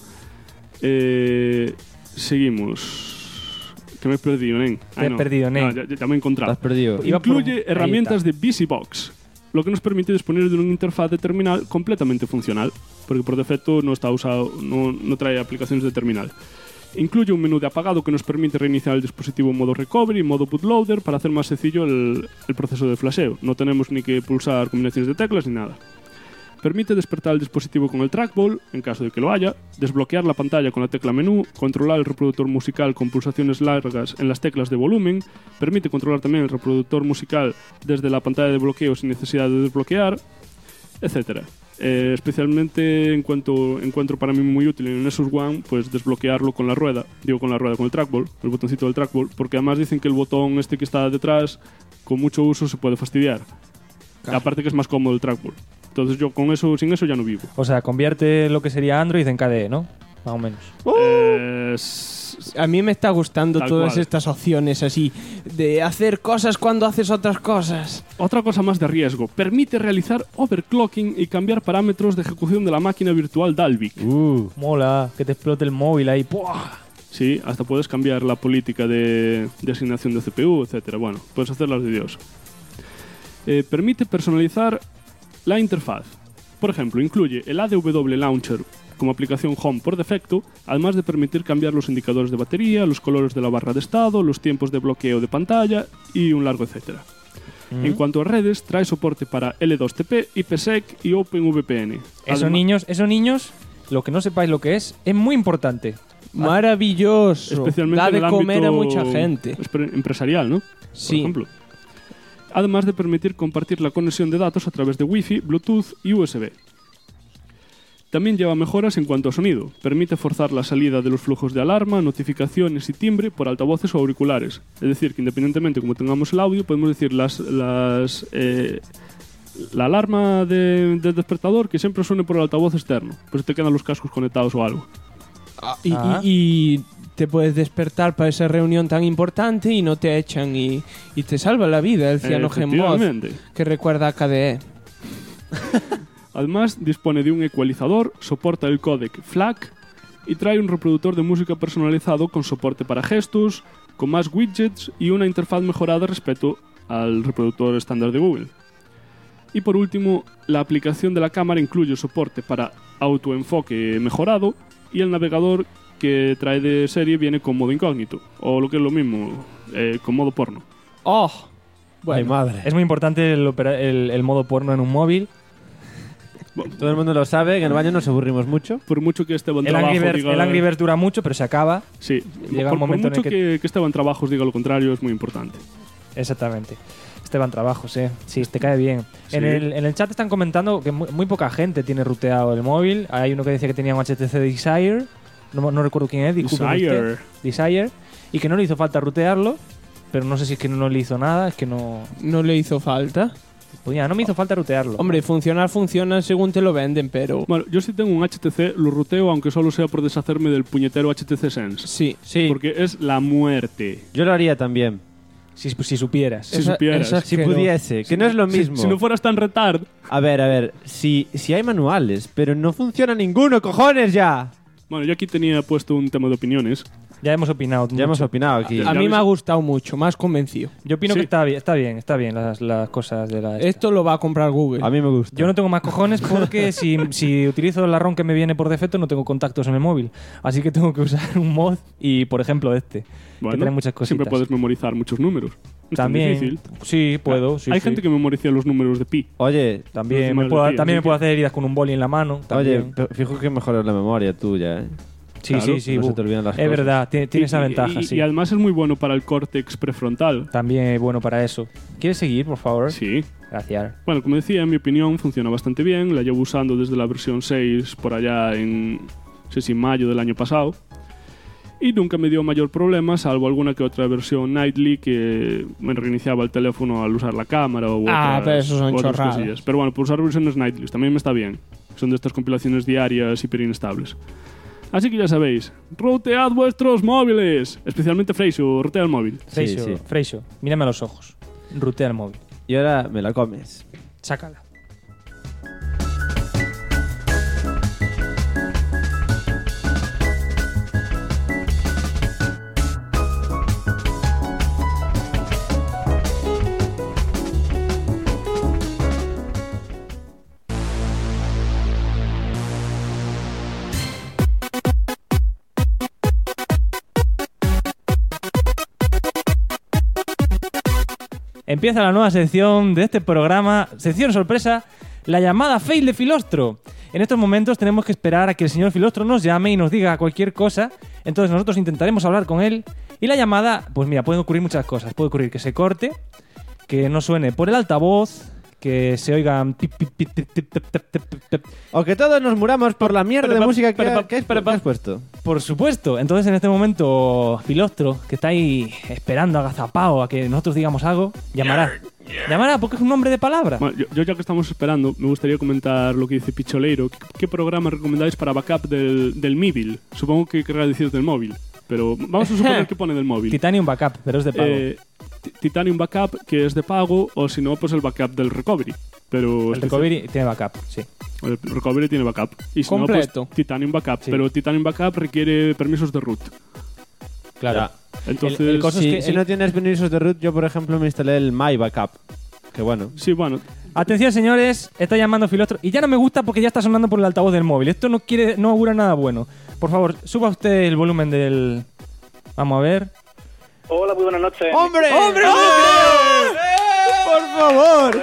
Seguimos. Que me he perdido, nen. Te has perdido, nen. No, ya me he encontrado. Te has perdido. Iba por- Incluye ahí herramientas está. de VisiBox, lo que nos permite disponer de una interfaz de terminal completamente funcional, porque por defecto no está usado, no trae aplicaciones de terminal. Incluye un menú de apagado que nos permite reiniciar el dispositivo en modo recovery, en modo bootloader, para hacer más sencillo el proceso de flasheo. No tenemos ni que pulsar combinaciones de teclas ni nada. Permite despertar el dispositivo con el trackball, en caso de que lo haya, desbloquear la pantalla con la tecla menú, controlar el reproductor musical con pulsaciones largas en las teclas de volumen, permite controlar también el reproductor musical desde la pantalla de bloqueo sin necesidad de desbloquear, etc. Especialmente encuentro para mí muy útil en el Nexus One, pues desbloquearlo con la rueda, con el trackball, el botoncito del trackball, porque además dicen que el botón este que está detrás, con mucho uso se puede fastidiar. Claro. Aparte que es más cómodo el trackball. Entonces yo sin eso ya no vivo. O sea, convierte lo que sería Android en KDE, ¿no? Más o menos. A mí me está gustando Tal todas cual. estas opciones así de hacer cosas cuando haces otras cosas. Otra cosa más de riesgo. Permite realizar overclocking y cambiar parámetros de ejecución de la máquina virtual Dalvik. Mola, que te explote el móvil ahí. ¡Puah! Sí, hasta puedes cambiar la política de asignación de CPU, etcétera. Bueno, puedes hacerlas de Dios. Permite personalizar la interfaz. Por ejemplo, incluye el ADW Launcher como aplicación Home por defecto, además de permitir cambiar los indicadores de batería, los colores de la barra de estado, los tiempos de bloqueo de pantalla y un largo etcétera. En cuanto a redes, trae soporte para L2TP, IPsec y OpenVPN. Esos niños, lo que no sepáis lo que es muy importante. Maravilloso. Especialmente Da en de el comer a ámbito mucha gente. empresarial, ¿no? Sí. Por ejemplo. Además de permitir compartir la conexión de datos a través de Wi-Fi, Bluetooth y USB. También lleva mejoras en cuanto a sonido. Permite forzar la salida de los flujos de alarma, notificaciones y timbre por altavoces o auriculares. Es decir, que independientemente como tengamos el audio, podemos decir la alarma del despertador que siempre suene por el altavoz externo. Pues te quedan los cascos conectados o algo. Y te puedes despertar para esa reunión tan importante y no te echan y te salva la vida el CyanogenMod, Efectivamente. que recuerda a KDE. Además, dispone de un ecualizador, soporta el códec FLAC y trae un reproductor de música personalizado con soporte para gestos, con más widgets y una interfaz mejorada respecto al reproductor estándar de Google. Y por último, la aplicación de la cámara incluye soporte para autoenfoque mejorado y el navegador que trae de serie viene con modo incógnito, o lo que es lo mismo, con modo porno. ¡Oh! Bueno, Ay, madre. Es muy importante el modo porno en un móvil. Todo el mundo lo sabe, en el baño nos aburrimos mucho. Por mucho que Esteban El Trabajos Angry, diga... el Angry Birds dura mucho, pero se acaba. Sí, Llega un momento por mucho en el que Esteban Trabajos diga lo contrario, es muy importante. Exactamente. Esteban Trabajos, sí, te cae bien. Sí. En el chat están comentando que muy poca gente tiene ruteado el móvil. Hay uno que decía que tenía un HTC Desire. No recuerdo quién es, discúlpeme usted. Desire. Y que no le hizo falta rutearlo. Pero no sé si es que no le hizo nada, es que no... no le hizo falta. Pues ya, no me hizo falta rutearlo. Hombre, funciona según te lo venden, pero... Bueno, yo sí tengo un HTC, lo ruteo aunque solo sea por deshacerme del puñetero HTC Sense. Sí. Sí, Porque es la muerte. yo lo haría también. Si supieras. Si supieras. esa es Si que pudiese, que no es lo mismo. Si no fueras tan retard. A ver, si hay manuales, pero no funciona ninguno, cojones ya. Bueno, yo aquí tenía puesto un tema de opiniones. Ya hemos opinado. Ya hemos mucho. opinado aquí. A mí me ha gustado mucho, más convencido. Yo opino Sí. que está bien las cosas de la... Esto lo va a comprar Google. A mí me gusta. Yo no tengo más cojones porque si utilizo el ROM que me viene por defecto no tengo contactos en el móvil. Así que tengo que usar un mod y, por ejemplo, que tiene muchas cositas. siempre puedes memorizar muchos números. No es tan También, difícil. sí, puedo. Sí, Hay sí. gente que memoriza los números de pi. Oye, También Los me puedo, demás de ti, también así me puedo que- hacer heridas con un boli en la mano. oye, También. pero fijo que mejora la memoria tuya, ¿eh? Sí, claro, sí. no se te olvidan las es cosas. verdad, tiene esa ventaja, y, sí. y además es muy bueno para el córtex prefrontal. También es bueno para eso. ¿Quieres seguir, por favor? Sí. Gracias. Bueno, como decía, en mi opinión funciona bastante bien. La llevo usando desde la versión 6 por allá en, no sé si mayo del año pasado. Y nunca me dio mayor problema, salvo alguna que otra versión nightly que me reiniciaba el teléfono al usar la cámara o pero eso son otras chorradas. cosillas. Pero bueno, por usar versiones nightly también me está bien. Son de estas compilaciones diarias hiper inestables. Así que ya sabéis, rutead vuestros móviles. Especialmente Freixo, rutea el móvil. Freixo, mírame a los ojos. Rutea el móvil. Y ahora me la comes. Sácala. Empieza la nueva sección de este programa, sección sorpresa, la llamada fail de Filostro. En estos momentos tenemos que esperar a que el señor Filostro nos llame y nos diga cualquier cosa. Entonces nosotros intentaremos hablar con él. Y la llamada, pues mira, pueden ocurrir muchas cosas. Puede ocurrir que se corte, que no suene por el altavoz, que se oigan... O que todos nos muramos por la mierda de música que has puesto. Por supuesto. Entonces, en este momento, Filostro, que está ahí esperando agazapao a que nosotros digamos algo, llamará. Llamará porque es un nombre de palabra. Bueno, yo ya que estamos esperando, me gustaría comentar lo que dice Picholeiro. ¿Qué programa recomendáis para backup del móvil? Supongo que querrá decir del móvil, pero vamos a suponer que pone del móvil. Titanium Backup, pero es de pago. Titanium Backup, que es de pago, o si no, pues el backup del Recovery. Pero el Recovery tiene backup, sí. El Recovery tiene backup. Y si completo. no, pues Titanium Backup. Sí. Pero Titanium Backup requiere permisos de root. Claro. Entonces, El caso es que Si no tienes permisos de root, yo por ejemplo me instalé el My Backup. Que bueno. Sí, bueno. Atención, señores, está llamando Filostro y ya no me gusta porque ya está sonando por el altavoz del móvil. Esto no augura nada bueno. Por favor, suba usted el volumen del... Vamos a ver. Hola, muy buenas noches. ¡Hombre! ¡Hombre! ¡Por favor!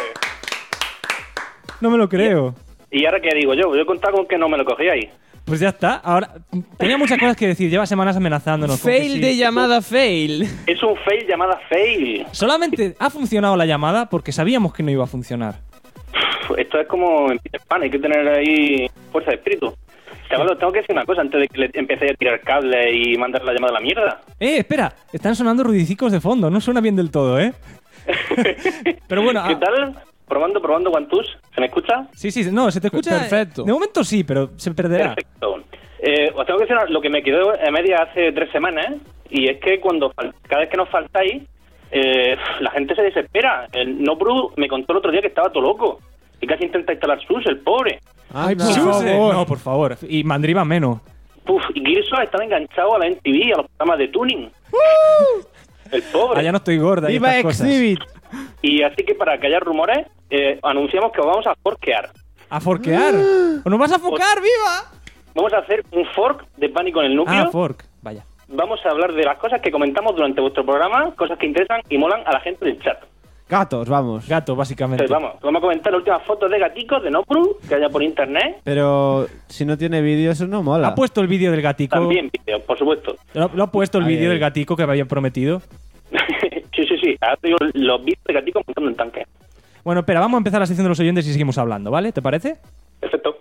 No me lo creo. ¿Y ahora qué digo yo? Yo contaba con que no me lo cogíais. Pues ya está. Ahora tenía muchas cosas que decir. Lleva semanas amenazándonos. con que Fail sí. de llamada fail. Es un fail llamada fail. Solamente ha funcionado la llamada porque sabíamos que no iba a funcionar. Esto es como en Peter Pan, hay que tener ahí fuerza de espíritu. Chavalo, tengo que decir una cosa antes de que le empecé a tirar cables y mandar la llamada a la mierda. Espera. Están sonando ruidicicos de fondo. No suena bien del todo, ¿eh? Pero bueno... ¿Qué tal? Probando, Guantús. ¿Se me escucha? Sí, no, se te escucha... Perfecto. De momento sí, pero se perderá. Perfecto. Os tengo que decir lo que me quedó a media hace 3 semanas, y es que cada vez que nos faltáis, la gente se desespera. El Nobru me contó el otro día que estaba todo loco y casi intenta instalar SUS, el pobre. Ay, por Suse. favor. No, por favor. Y Mandriva menos. Y Girso estaba enganchado a la MTV, a los programas de tuning. El pobre. Allá no estoy gorda. y ¡Viva estas cosas. Exhibit! Y así que para callar rumores, anunciamos que os vamos a forquear. ¿A forquear? ¿O nos vas a focar, viva? Vamos a hacer un fork de Pánico en el Núcleo. Fork. Vaya. Vamos a hablar de las cosas que comentamos durante vuestro programa, cosas que interesan y molan a la gente del chat. Gatos, vamos. Gato, básicamente. Entonces vamos a comentar las últimas fotos de gaticos de Nopru que haya por internet. Pero si no tiene vídeo, eso no mola. ¿Ha puesto el vídeo del gatico? También vídeos, por supuesto. ¿Lo ha puesto el Ay, vídeo ay. del gatico que me habían prometido? Sí. Ahora te digo los vídeos de gaticos montando en tanque. Bueno, espera, vamos a empezar la sección de los oyentes y seguimos hablando, ¿vale? ¿Te parece? Perfecto.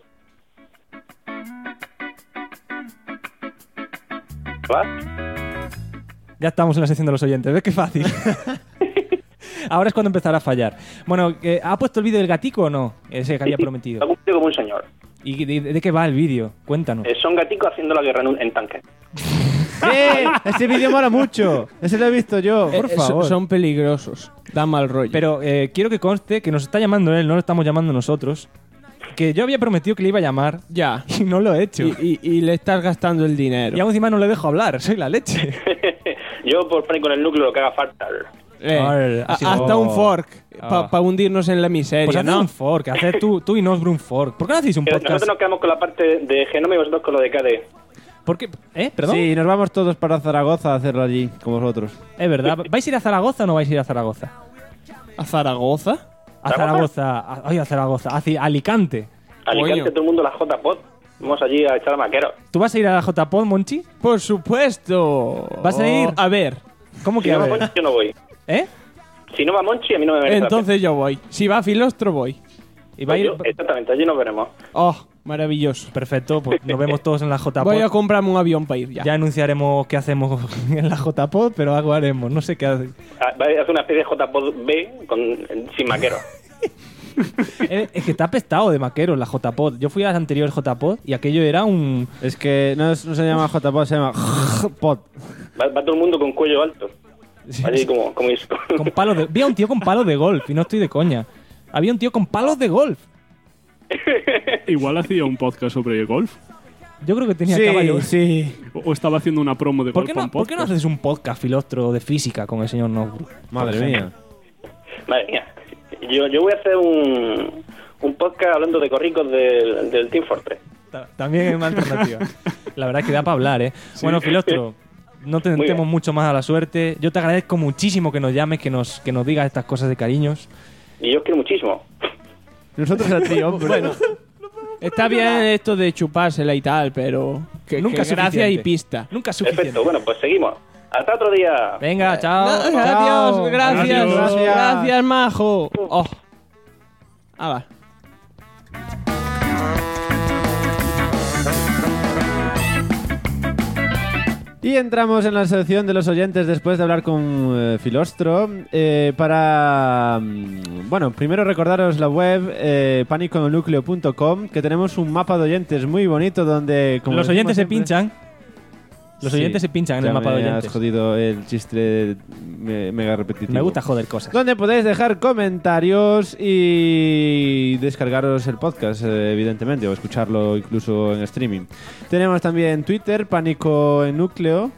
¿Vas? Ya estamos en la sección de los oyentes, ¿ves qué fácil? Ahora es cuando empezará a fallar. Bueno, ¿ha puesto el vídeo del gatico o no? Ese que había prometido. Lo ha cumplido como un señor. ¿Y de qué va el vídeo? Cuéntanos. Son gaticos haciendo la guerra en tanque. Ese vídeo mola mucho. Ese lo he visto yo. Por favor. Son peligrosos. Da mal rollo. Pero quiero que conste que nos está llamando él, no lo estamos llamando nosotros. Que yo había prometido que le iba a llamar ya. y no lo he hecho. Y le estás gastando el dinero. Y aún encima no le dejo hablar, soy la leche. Yo por Pánico en el Núcleo lo que haga falta. Hasta un fork para hundirnos en la miseria, Pues haz ¿no? un fork, hacer tú y Nosbro un fork. ¿Por qué no hacéis un podcast? Nosotros nos quedamos con la parte de Genome y vosotros con lo de KDE. ¿Por qué? ¿Perdón? Sí, nos vamos todos para Zaragoza a hacerlo allí, como vosotros. Es verdad. ¿Vais a ir a Zaragoza o no vais a ir a Zaragoza? ¿A Zaragoza? A Zaragoza. Ay, a Zaragoza. Hacia Alicante. Alicante, Coño. todo el mundo la JPod. Vamos allí a echar a maquero. ¿Tú vas a ir a la JPod, Monchi? Por supuesto. ¿Vas a ir? A ver. ¿Cómo Si que a no va ver? Monchi, yo no voy. ¿Eh? Si no va Monchi, a mí no me merece la Entonces yo voy. Si va Filostro, voy. ¿Y va a ir? pena. Exactamente, allí nos veremos. Oh, maravilloso. Perfecto, pues nos vemos todos en la JPod. Voy a comprarme un avión para ir ya. Ya anunciaremos qué hacemos en la JPod, pero algo haremos. No sé qué hace. Va a hacer una especie de JPod B sin maquero. Es que está apestado de maqueros la JPod. Yo fui a la anterior JPod y aquello era un... Es que no se llama JPod, se llama Pod. Va todo el mundo con cuello alto. Allí como eso. Con palos de... Vi a un tío con palos de golf y no estoy de coña. Había un tío con palos de golf. Igual hacía un podcast sobre golf. Yo creo que tenía Sí, caballos. sí. O estaba haciendo una promo de ¿Por golf. qué, no, para un ¿Por qué no podcast. haces un podcast, Filostro, de física con el señor Nobru? Madre mía. Madre mía. Yo voy a hacer un podcast hablando de corricos del Team Fortress. También es una alternativa. La verdad es que da para hablar, ¿eh? Sí. Bueno, Filostro, no te Muy tentemos bien. mucho más a la suerte. Yo te agradezco muchísimo que nos llames, que nos digas estas cosas de cariños. Y yo os quiero muchísimo. Nosotros a ti, hombre. Bueno, está bien esto de chupársela y tal, pero Nunca es gracia suficiente. y pista. Nunca es suficiente. Perfecto, bueno, pues seguimos. Hasta otro día. Venga, chao. Adiós, gracias, Adiós. gracias, majo. Oh. Hala. Y entramos en la sección de los oyentes después de hablar con Filostro para... bueno, primero recordaros la web paniconucleo.com, que tenemos un mapa de oyentes muy bonito donde... como Los oyentes se siempre- pinchan. Los oyentes se pinchan en el mapa de Ya me oyentes. has jodido el chiste mega repetitivo. Me gusta joder cosas. Donde podéis dejar comentarios y descargaros el podcast, evidentemente, o escucharlo incluso en streaming. Tenemos también Twitter, Pánico en Núcleo,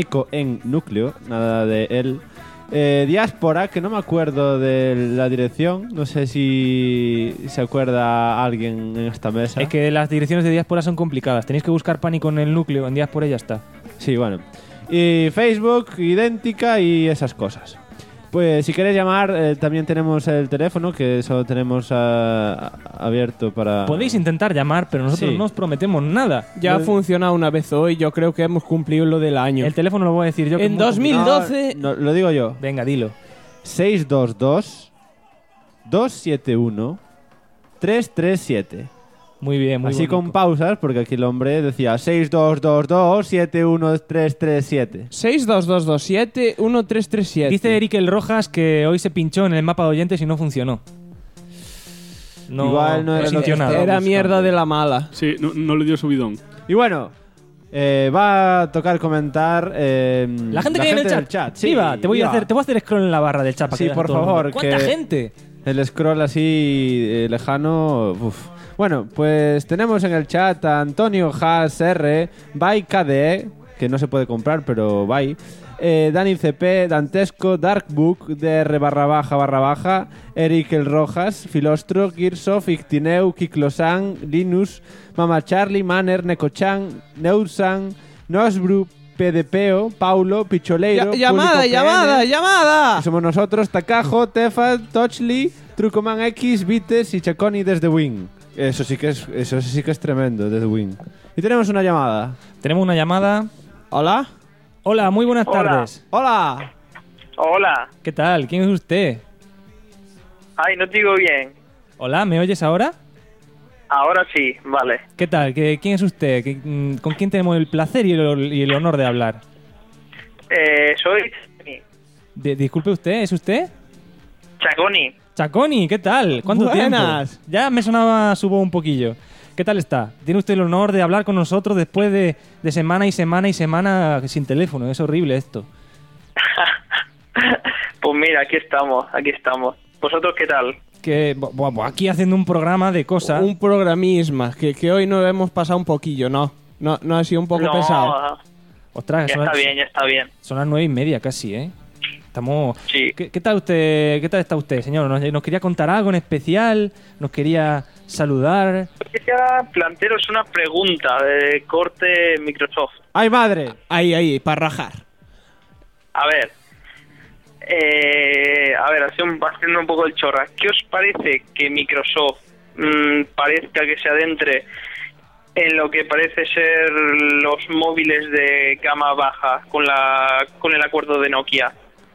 nada de él. Diáspora, que no me acuerdo de la dirección, no sé si se acuerda alguien en esta mesa. Es que las direcciones de diáspora son complicadas. Tenéis que buscar Pánico en el núcleo, en diáspora y ya está. Sí, bueno. Y Facebook, idéntica y esas cosas. Pues si queréis llamar, también tenemos el teléfono, que eso tenemos abierto para... Podéis intentar llamar, pero nosotros Sí. no os prometemos nada. Ya ha funcionado una vez hoy, yo creo que hemos cumplido lo del año. El teléfono lo voy a decir yo. En como- 2012... No, lo digo yo. Venga, dilo. 622-271-337. Muy bien, muy Así bonito. con pausas, porque aquí el hombre decía 622-271-337. 62227-1337. Dice Eric el Rojas que hoy se pinchó en el mapa de oyentes y no funcionó. No, Igual no era lo que sintió nada. estaba Era buscando. mierda de la mala. Sí, no le dio subidón. Y bueno, va a tocar comentar La gente que hay en el chat. Sí, Viva, te voy a hacer scroll en la barra del chat para Sí, que veas por a todo el mundo. favor, ¿Cuánta que- gente? El scroll así lejano. Uf. Bueno, pues tenemos en el chat a Antonio Haas R, By KDE, que no se puede comprar, pero By. Dani CP, Dantesco, Darkbook, DR _, Eric el Rojas, Filostro, Girsof, Ictineu, Kiklosan, Linus, Mama Charlie, Manner, Necochan, Neusan, Nosbru, PDPO, Paulo, Picholeiro, Llamada, Público llamada, PN. llamada. Somos nosotros, Takajo, Tefa, Touchly, Trucoman X, Vites y Chaconi desde Wing. Eso sí que es tremendo, desde Wing. Y tenemos una llamada. Tenemos una llamada. Hola. Hola, muy buenas Hola. tardes. ¡Hola! Hola. ¿Qué tal? ¿Quién es usted? Ay, no te digo bien. Hola, ¿me oyes ahora? Ahora sí, vale. ¿Qué tal? ¿Quién es usted? ¿Con quién tenemos el placer y el honor de hablar? Soy Disculpe usted, ¿es usted? Chaconi. Chaconi, ¿qué tal? ¿Cuánto Buenas. tiempo? Ya me sonaba su voz un poquillo. ¿Qué tal está? Tiene usted el honor de hablar con nosotros después de semana y semana y semana sin teléfono. Es horrible esto. Pues mira, aquí estamos. ¿Vosotros qué tal? Que aquí haciendo un programa de cosas. Un programisma, que hoy nos hemos pasado un poquillo, ¿no? No ha sido un poco No, pesado. Ostras, ya está bien. Son las 9:30 casi, ¿eh? Estamos... Sí. ¿Qué tal usted? ¿Qué tal está usted, señor? ¿Nos quería contar algo en especial? ¿Nos quería saludar? Quería plantearos una pregunta de corte Microsoft. ¡Ay, madre! Ahí, para rajar. A ver, haciendo un poco el chorra, ¿qué os parece que Microsoft parezca que se adentre en lo que parece ser los móviles de gama baja con el acuerdo de Nokia?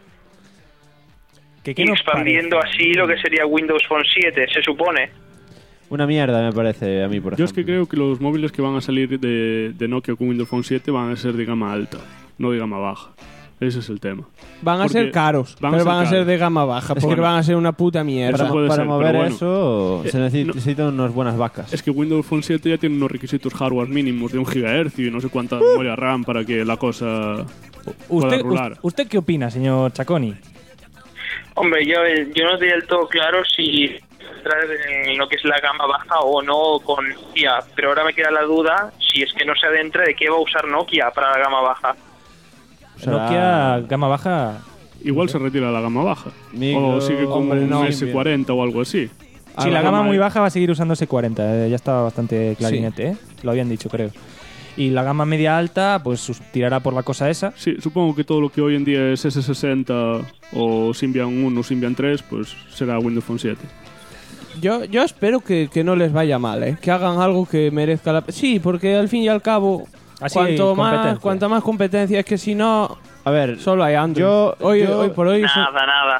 ¿Qué nos Expandiendo parece? así lo que sería Windows Phone 7, se supone. Una mierda, me parece a mí, por ejemplo. Yo es que creo que los móviles que van a salir de Nokia con Windows Phone 7 van a ser de gama alta, no de gama baja. Ese es el tema. Van a Porque ser caros, pero van a ser de gama baja, porque bueno, van a ser una puta mierda. Eso puede Para ser, mover pero bueno. eso se no. necesitan unas buenas vacas. Es que Windows Phone 7 ya tiene unos requisitos hardware mínimos de 1 GHz y no sé cuánta memoria RAM para que la cosa pueda rular. ¿Usted qué opina, señor Chaconi? Hombre, yo no estoy del todo claro si entrar en lo que es la gama baja o no con Nokia, pero ahora me queda la duda si es que no se adentra de qué va a usar Nokia para la gama baja. Nokia, gama baja... Igual se retira la gama baja. Micro, o sigue con hombre, un no, S40 o algo así. Sí, la gama muy baja va a seguir usando S40. Ya estaba bastante clarinete, Sí. ¿eh? Lo habían dicho, creo. Y la gama media alta, pues tirará por la cosa esa. Sí, supongo que todo lo que hoy en día es S60 o Symbian 1 o Symbian 3, pues será Windows Phone 7. Yo espero que no les vaya mal, ¿eh? Que hagan algo que merezca la... Sí, porque al fin y al cabo, Así hay competencia. cuanta más competencia, es que si no, A ver, solo hay Android. yo- Hoy por hoy... Nada.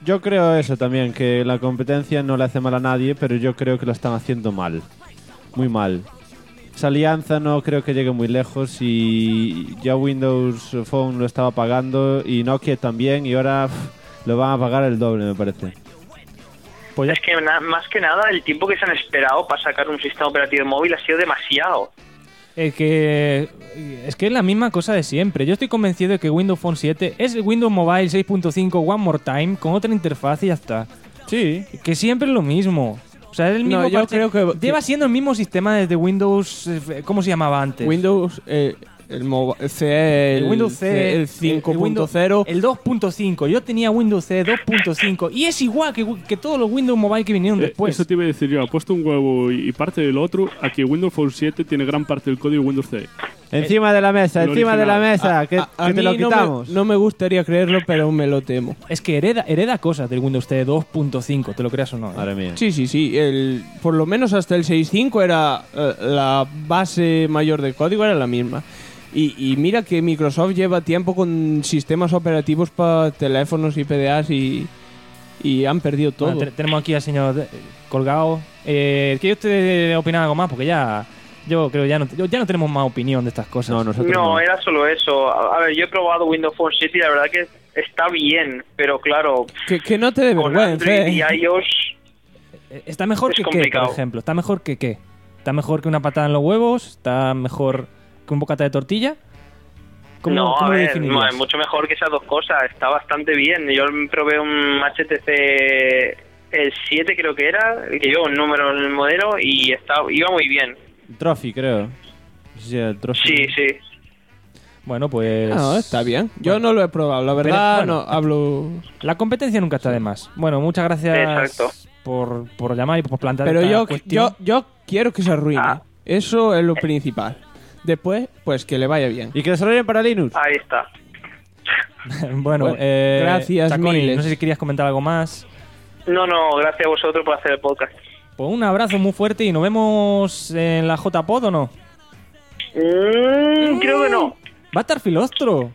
Yo creo eso también, que la competencia no le hace mal a nadie, pero yo creo que lo están haciendo mal. Muy mal. Esa alianza no creo que llegue muy lejos y ya Windows Phone lo estaba pagando y Nokia también y ahora lo van a pagar el doble, me parece. Pues ya- Es que más que nada el tiempo que se han esperado para sacar un sistema operativo móvil ha sido demasiado. Es que es la misma cosa de siempre. Yo estoy convencido de que Windows Phone 7 es Windows Mobile 6.5 One More Time con otra interfaz y ya está. Sí. Que siempre es lo mismo. O sea, es el mismo No, yo parche. creo que- Lleva siendo el mismo sistema desde Windows... ¿Cómo se llamaba antes? Windows, el CE, El Windows C, el 5.0. El 2.5. Yo tenía Windows C 2.5 y es igual que todos los Windows Mobile que vinieron después. Eso te iba a decir yo. Ha puesto un huevo y parte del otro a que Windows Phone 7 tiene gran parte del código Windows CE. Encima de la mesa, Lo encima de la original. mesa, que A te mí lo quitamos. no me gustaría creerlo, pero me lo temo. Es que hereda cosas del Windows C 2.5, te lo creas o no. Madre mía. Sí. Por lo menos hasta el 6.5 era la base mayor del código, era la misma. Y mira que Microsoft lleva tiempo con sistemas operativos para teléfonos y PDAs y han perdido todo. Bueno, tenemos aquí al señor colgado. ¿Quiere usted opinar algo más? Porque ya... Yo creo ya no tenemos más opinión de estas cosas. No, nosotros No, era solo eso. A ver, yo he probado Windows Phone 7 y la verdad que está bien, pero claro, Que no te dé con vergüenza. Android y iOS ¿Está mejor es que qué, complicado. por ejemplo? ¿Está mejor que qué? ¿Está mejor que una patada en los huevos? ¿Está mejor que un bocata de tortilla? ¿Cómo no, a lo ver, definirías? es mucho mejor que esas dos cosas. Está bastante bien. Yo probé un HTC el 7 creo que era, que lleva un número en el modelo y iba muy bien. Trophy, creo. Sí, el Trophy. Sí. Bueno, pues... No, está bien. Yo no lo he probado, la verdad. Pero, bueno, no hablo. La competencia nunca está de más. Bueno, muchas gracias Exacto. por llamar y por plantear Pero esta yo cuestión. quiero que se arruine. Eso es lo principal. Después, pues que le vaya bien. Y que desarrollen para Linux. Ahí está. Bueno, Bueno, gracias, Chaconi, miles. no sé si querías comentar algo más. No, gracias a vosotros por hacer el podcast. Pues un abrazo muy fuerte y nos vemos en la JPod, ¿o no? Creo que no. Va a estar Filostro.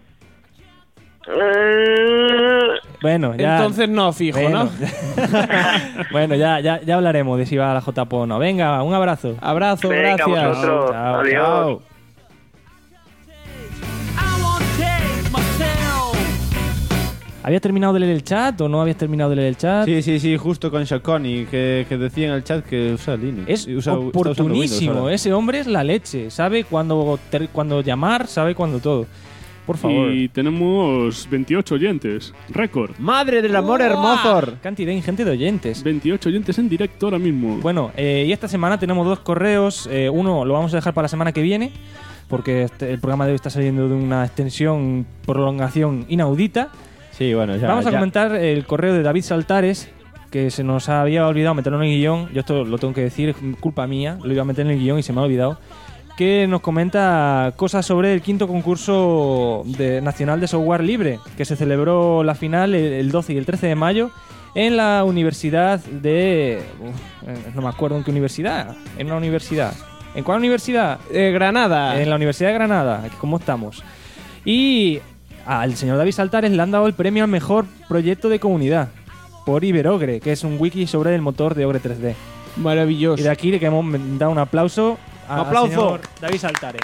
Bueno, ya... Entonces no, fijo, Bueno. ¿no? Bueno, ya hablaremos de si va a la JPod o no. Venga, un abrazo. Abrazo, Venga, gracias. vosotros. Chao, Adiós. chao. ¿Habías terminado de leer el chat o no habías terminado de leer el chat? Sí, justo con Chaconi, que decía en el chat que usa Linux. Es Está usando Windows oportunísimo. ahora. Ese hombre es la leche. Sabe cuándo llamar, sabe cuándo todo. Por favor. Y tenemos 28 oyentes. Récord. ¡Madre del amor hermoso! Cantidad ingente de oyentes. 28 oyentes en directo ahora mismo. Bueno, y esta semana tenemos dos correos. Uno lo vamos a dejar para la semana que viene, porque el programa de hoy está saliendo de una extensión, prolongación inaudita. Sí, bueno, ya. Vamos a ya. comentar el correo de David Saltares, que se nos había olvidado meterlo en el guión. Yo esto lo tengo que decir, es culpa mía. Lo iba a meter en el guión y se me ha olvidado. Que nos comenta cosas sobre el quinto concurso nacional de software libre, que se celebró la final el 12 y el 13 de mayo en la universidad de... no me acuerdo en qué universidad. En una universidad. ¿En cuál universidad? Granada. En la Universidad de Granada. ¿Cómo estamos? Y al señor David Saltares le han dado el premio al mejor proyecto de comunidad por Iberogre, que es un wiki sobre el motor de Ogre 3D. Maravilloso. Y de aquí le queremos dar un aplauso al ¡Aplauso! señor David Saltares.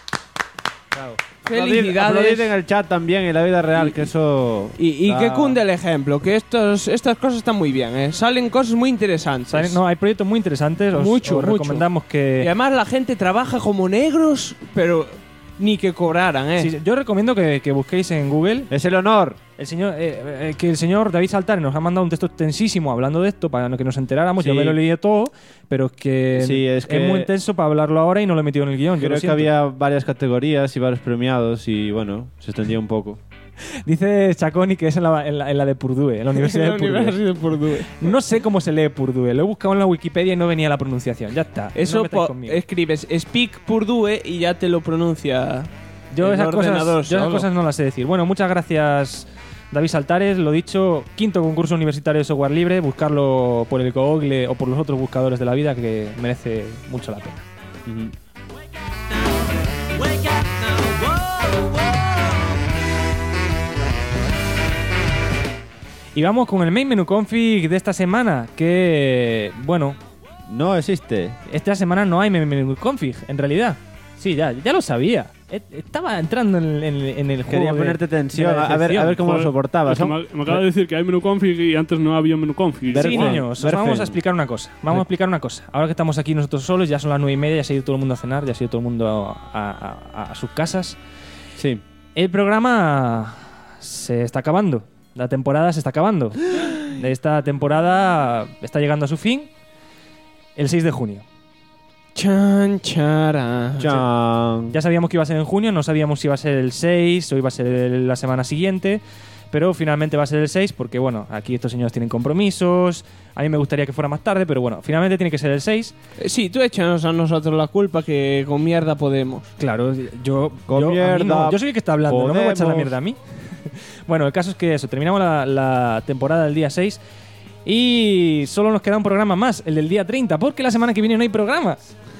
Bravo. Aplaudid en el chat también, en la vida real, que eso... Y que cunde el ejemplo, que estas cosas están muy bien, ¿eh? Salen cosas muy interesantes. No, hay proyectos muy interesantes. Os recomendamos que... Y además la gente trabaja como negros, pero ni que cobraran, ¿eh? Sí, yo recomiendo que busquéis en Google. Es el honor. El señor, que el señor David Saltares nos ha mandado un texto extensísimo hablando de esto para que nos enteráramos. Sí. Yo me lo leí todo, pero es que, Sí, es que- muy intenso para hablarlo ahora y no lo he metido en el guión. Yo Creo lo que siento. había varias categorías y varios premiados y bueno, se extendía un poco. Dice Chaconi que es en la de Purdue, en la Universidad de Purdue. No sé cómo se lee Purdue. Lo he buscado en la Wikipedia y no venía la pronunciación. Ya está. Eso no metáis conmigo. escribes Speak Purdue y ya te lo pronuncia. Yo el esas ordenador solo. cosas no las sé decir. Bueno, muchas gracias, David Saltares. Lo dicho, quinto concurso universitario de software libre. Buscarlo por el Google o por los otros buscadores de la vida, que merece mucho la pena. Y vamos con el main menu config de esta semana, que, bueno, No existe. esta semana no hay main menu config, en realidad. Sí, ya lo sabía. Estaba entrando en el juego. Quería de- ponerte tensión, de la a ver decepción. cómo lo soportabas. Es que me acaba de decir que hay menú config y antes no había menú config. Sí, Berfen, niños, os Berfen. vamos a explicar una cosa. Ahora que estamos aquí nosotros solos, ya son las 9:30, ya se ha ido todo el mundo a cenar, ya se ha ido todo el mundo a sus casas. Sí. El programa se está acabando. La temporada se está acabando. Esta temporada está llegando a su fin el 6 de junio. Chan, chara. Chan. Ya sabíamos que iba a ser en junio, no sabíamos si iba a ser el 6 o iba a ser la semana siguiente, pero finalmente va a ser el 6 porque, bueno, aquí estos señores tienen compromisos. A mí me gustaría que fuera más tarde, pero bueno, finalmente tiene que ser el 6. Sí, tú échanos a nosotros la culpa que con mierda podemos. Claro, yo a mí mierda no, yo soy el que está hablando, no me voy a echar la podemos. mierda a mí. Bueno, el caso es que eso, terminamos la temporada el día 6 y solo nos queda un programa más, el del día 30, porque la semana que viene no hay programa.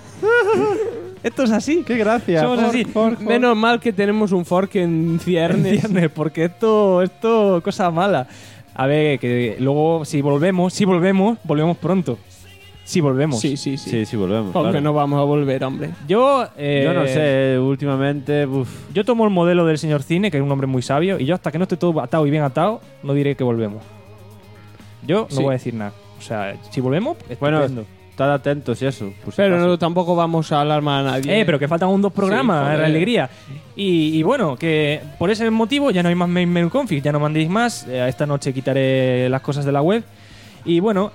Esto es así. ¡Qué gracia! Somos así. Menos mal que tenemos un fork en ciernes. ¿Entiendes? Porque esto cosa mala. A ver, que luego si volvemos, volvemos pronto. Si volvemos. Sí. Sí, sí, volvemos. Porque claro. no vamos a volver, hombre. Yo Yo no sé, últimamente. Yo tomo el modelo del señor Cine, que es un hombre muy sabio, y yo hasta que no esté todo atado y bien atado, no diré que volvemos. Yo no Sí. voy a decir nada. O sea, si volvemos, Bueno, estupendo. estad atentos y eso. por si Pero acaso. no, tampoco vamos a alarmar a nadie. Pero que faltan aún 2 programas, Sí, joder. la alegría. Y bueno, que por ese motivo ya no hay más main menu config, ya no mandéis más. Esta noche quitaré las cosas de la web. Y bueno,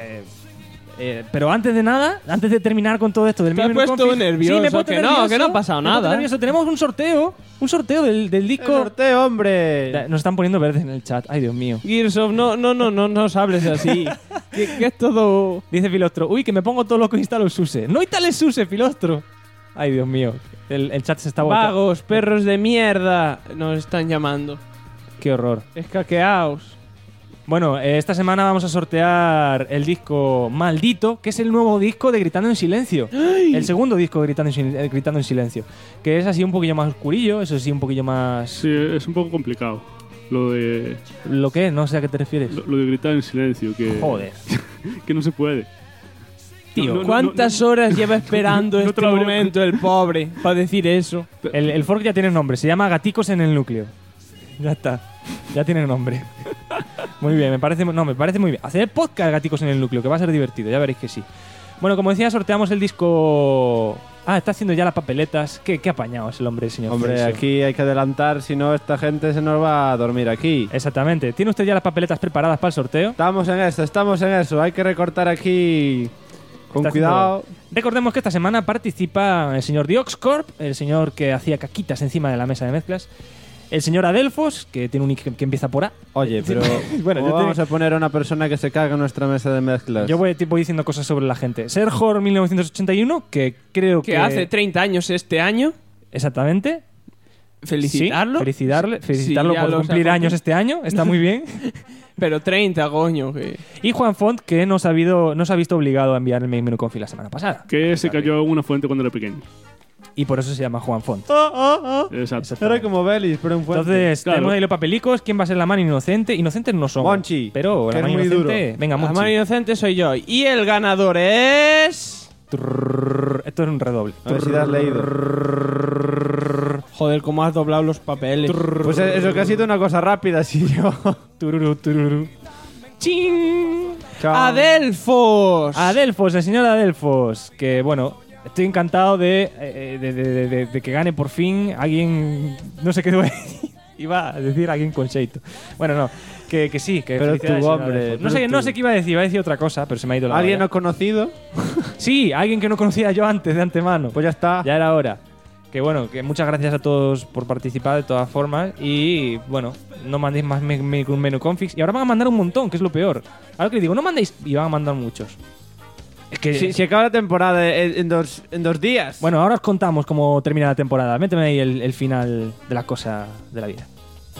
pero antes de nada, antes de terminar con todo esto del Te main has menu puesto config, nervioso, me he puesto que no, nervioso, que no ha pasado me he puesto nada, nervioso. Tenemos un sorteo del ¡El disco. sorteo, hombre! Nos están poniendo verdes en el chat. Ay, Dios mío. Gears of, no nos hables así. que es todo... Dice Filostro, uy, que me pongo todo lo que instalo SUSE. No instales SUSE, Filostro. Ay, Dios mío. El chat se está botando. Vagos, perros de mierda, nos están llamando. Qué horror. Escaqueaos. Bueno, esta semana vamos a sortear el disco Maldito, que es el nuevo disco de Gritando en Silencio. El segundo disco de Gritando en Silencio. Que es así un poquillo más oscurillo, eso sí, un poquillo más... Sí, es un poco complicado. Lo de, ¿Lo qué? No sé a qué te refieres. lo de gritar en silencio, que, Joder. que no se puede. Tío, ¿Cuántas horas lleva esperando no te este lo habría- momento el pobre para decir eso? El fork ya tiene nombre, se llama Gaticos en el Núcleo. Ya está, ya tiene nombre. Muy bien, me parece muy bien. Hacer podcast Gaticos en el Núcleo, que va a ser divertido, ya veréis que sí. Bueno, como decía, sorteamos el disco... Ah, está haciendo ya las papeletas. Qué apañado es el hombre, señor. Hombre, Celso. aquí hay que adelantar, si no esta gente se nos va a dormir aquí. Exactamente. ¿Tiene usted ya las papeletas preparadas para el sorteo? Estamos en eso. Hay que recortar aquí con Está cuidado. haciendo- Recordemos que esta semana participa el señor Dioxcorp, el señor que hacía caquitas encima de la mesa de mezclas, el señor Adelfos, que tiene un nick que empieza por A. Oye, pero Bueno, ¿cómo yo te- vamos a poner a una persona que se caga en nuestra mesa de mezclas? Yo voy diciendo cosas sobre la gente. Serjor 1981, que creo Que hace 30 años este año. Exactamente. Felicitarlo. Sí, felicitarlo Sí, por ya lo cumplir saco. años este año. Está muy bien. Pero 30, coño. Que... Y Juan Font, que nos ha visto obligado a enviar el main menu config la semana pasada. Que se cayó en una fuente cuando era pequeño. Y por eso se llama Juan Font. Exacto. Era como Belis, pero un fuerte. Entonces, Claro. tenemos ahí los papelicos. ¿Quién va a ser la mano inocente? Inocentes no somos. Monchi, Pero que la es mano muy inocente... duro. Venga, La Monchi. mano inocente soy yo. Y el ganador es... Esto es un redoble. A ver si te has leído. Joder, cómo has doblado los papeles. Pues eso que ha sido una cosa rápida, sí yo. Tururú, tururú. ¡Chin! Chao. Adelfos. Adelfos, el señor Adelfos. Que bueno, estoy encantado de que gane por fin alguien. No sé qué iba a decir. Iba a decir alguien con Sheito. Bueno, no. Que sí, que Pero felicidades, tú, señor hombre, Adelfos. No pero sé, tú. no sé qué iba a decir otra cosa, pero se me ha ido la ¿Alguien olla. no conocido? Sí, alguien que no conocía yo antes de antemano. Pues ya está. Ya era hora. Que bueno, que muchas gracias a todos por participar de todas formas. Y bueno, no mandéis más menú configs. Y ahora van a mandar un montón, que es lo peor. Ahora que les digo, no mandéis y van a mandar muchos. Es que. Si acaba la temporada en 2 días. Bueno, ahora os contamos cómo termina la temporada. Méteme ahí el final de la cosa de la vida.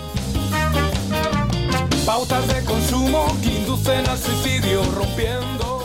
Pautas de consumo que inducen al suicidio, rompiendo.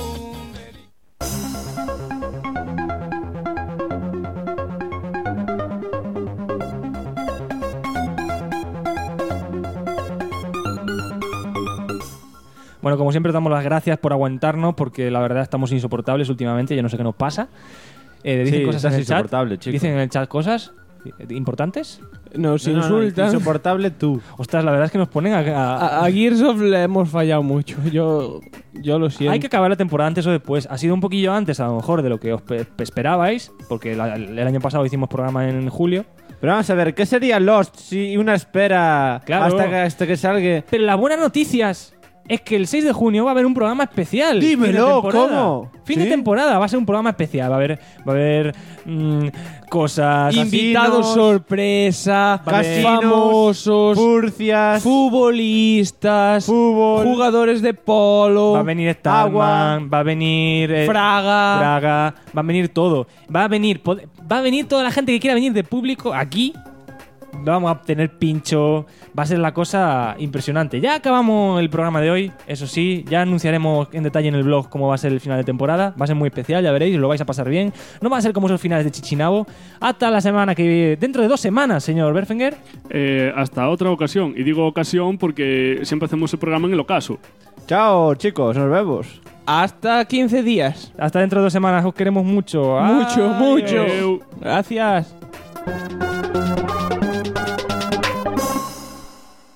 Bueno, como siempre, damos las gracias por aguantarnos, porque la verdad estamos insoportables últimamente, ya no sé qué nos pasa. Dicen Sí, cosas en estás el chat. insoportable, chico. Dicen en el chat cosas importantes. Nos No, insultan. insoportable tú. Ostras, la verdad es que nos ponen A Gearsoft le hemos fallado mucho. Yo lo siento. Hay que acabar la temporada antes o después. Ha sido un poquillo antes, a lo mejor, de lo que os esperabais, porque el año pasado hicimos programa en julio. Pero vamos a ver, ¿qué sería Lost si una espera Claro. hasta que salga? Pero las buenas noticias es que el 6 de junio va a haber un programa especial. Dímelo, Fin de temporada. ¿cómo? Fin de ¿Sí? temporada, va a ser un programa especial. Va a haber cosas. Invitados casinos, sorpresa, casinos, famosos, furcias, futbolistas, fútbol, jugadores de polo, Va a venir Starman, va a venir Fraga. va a venir todo. Va a venir toda la gente que quiera venir de público aquí. Vamos a tener pincho. Va a ser la cosa impresionante. Ya acabamos el programa de hoy. Eso sí, ya anunciaremos en detalle en el blog cómo va a ser el final de temporada. Va a ser muy especial, ya veréis, lo vais a pasar bien. No va a ser como esos finales de Chichinabo. Hasta la semana que viene. Dentro de 2 semanas, señor Berfinger. Hasta otra ocasión. Y digo ocasión porque siempre hacemos el programa en el ocaso. Chao, chicos, nos vemos. Hasta 15 días. Hasta dentro de 2 semanas. Os queremos mucho. Mucho, Adiós. mucho. Gracias.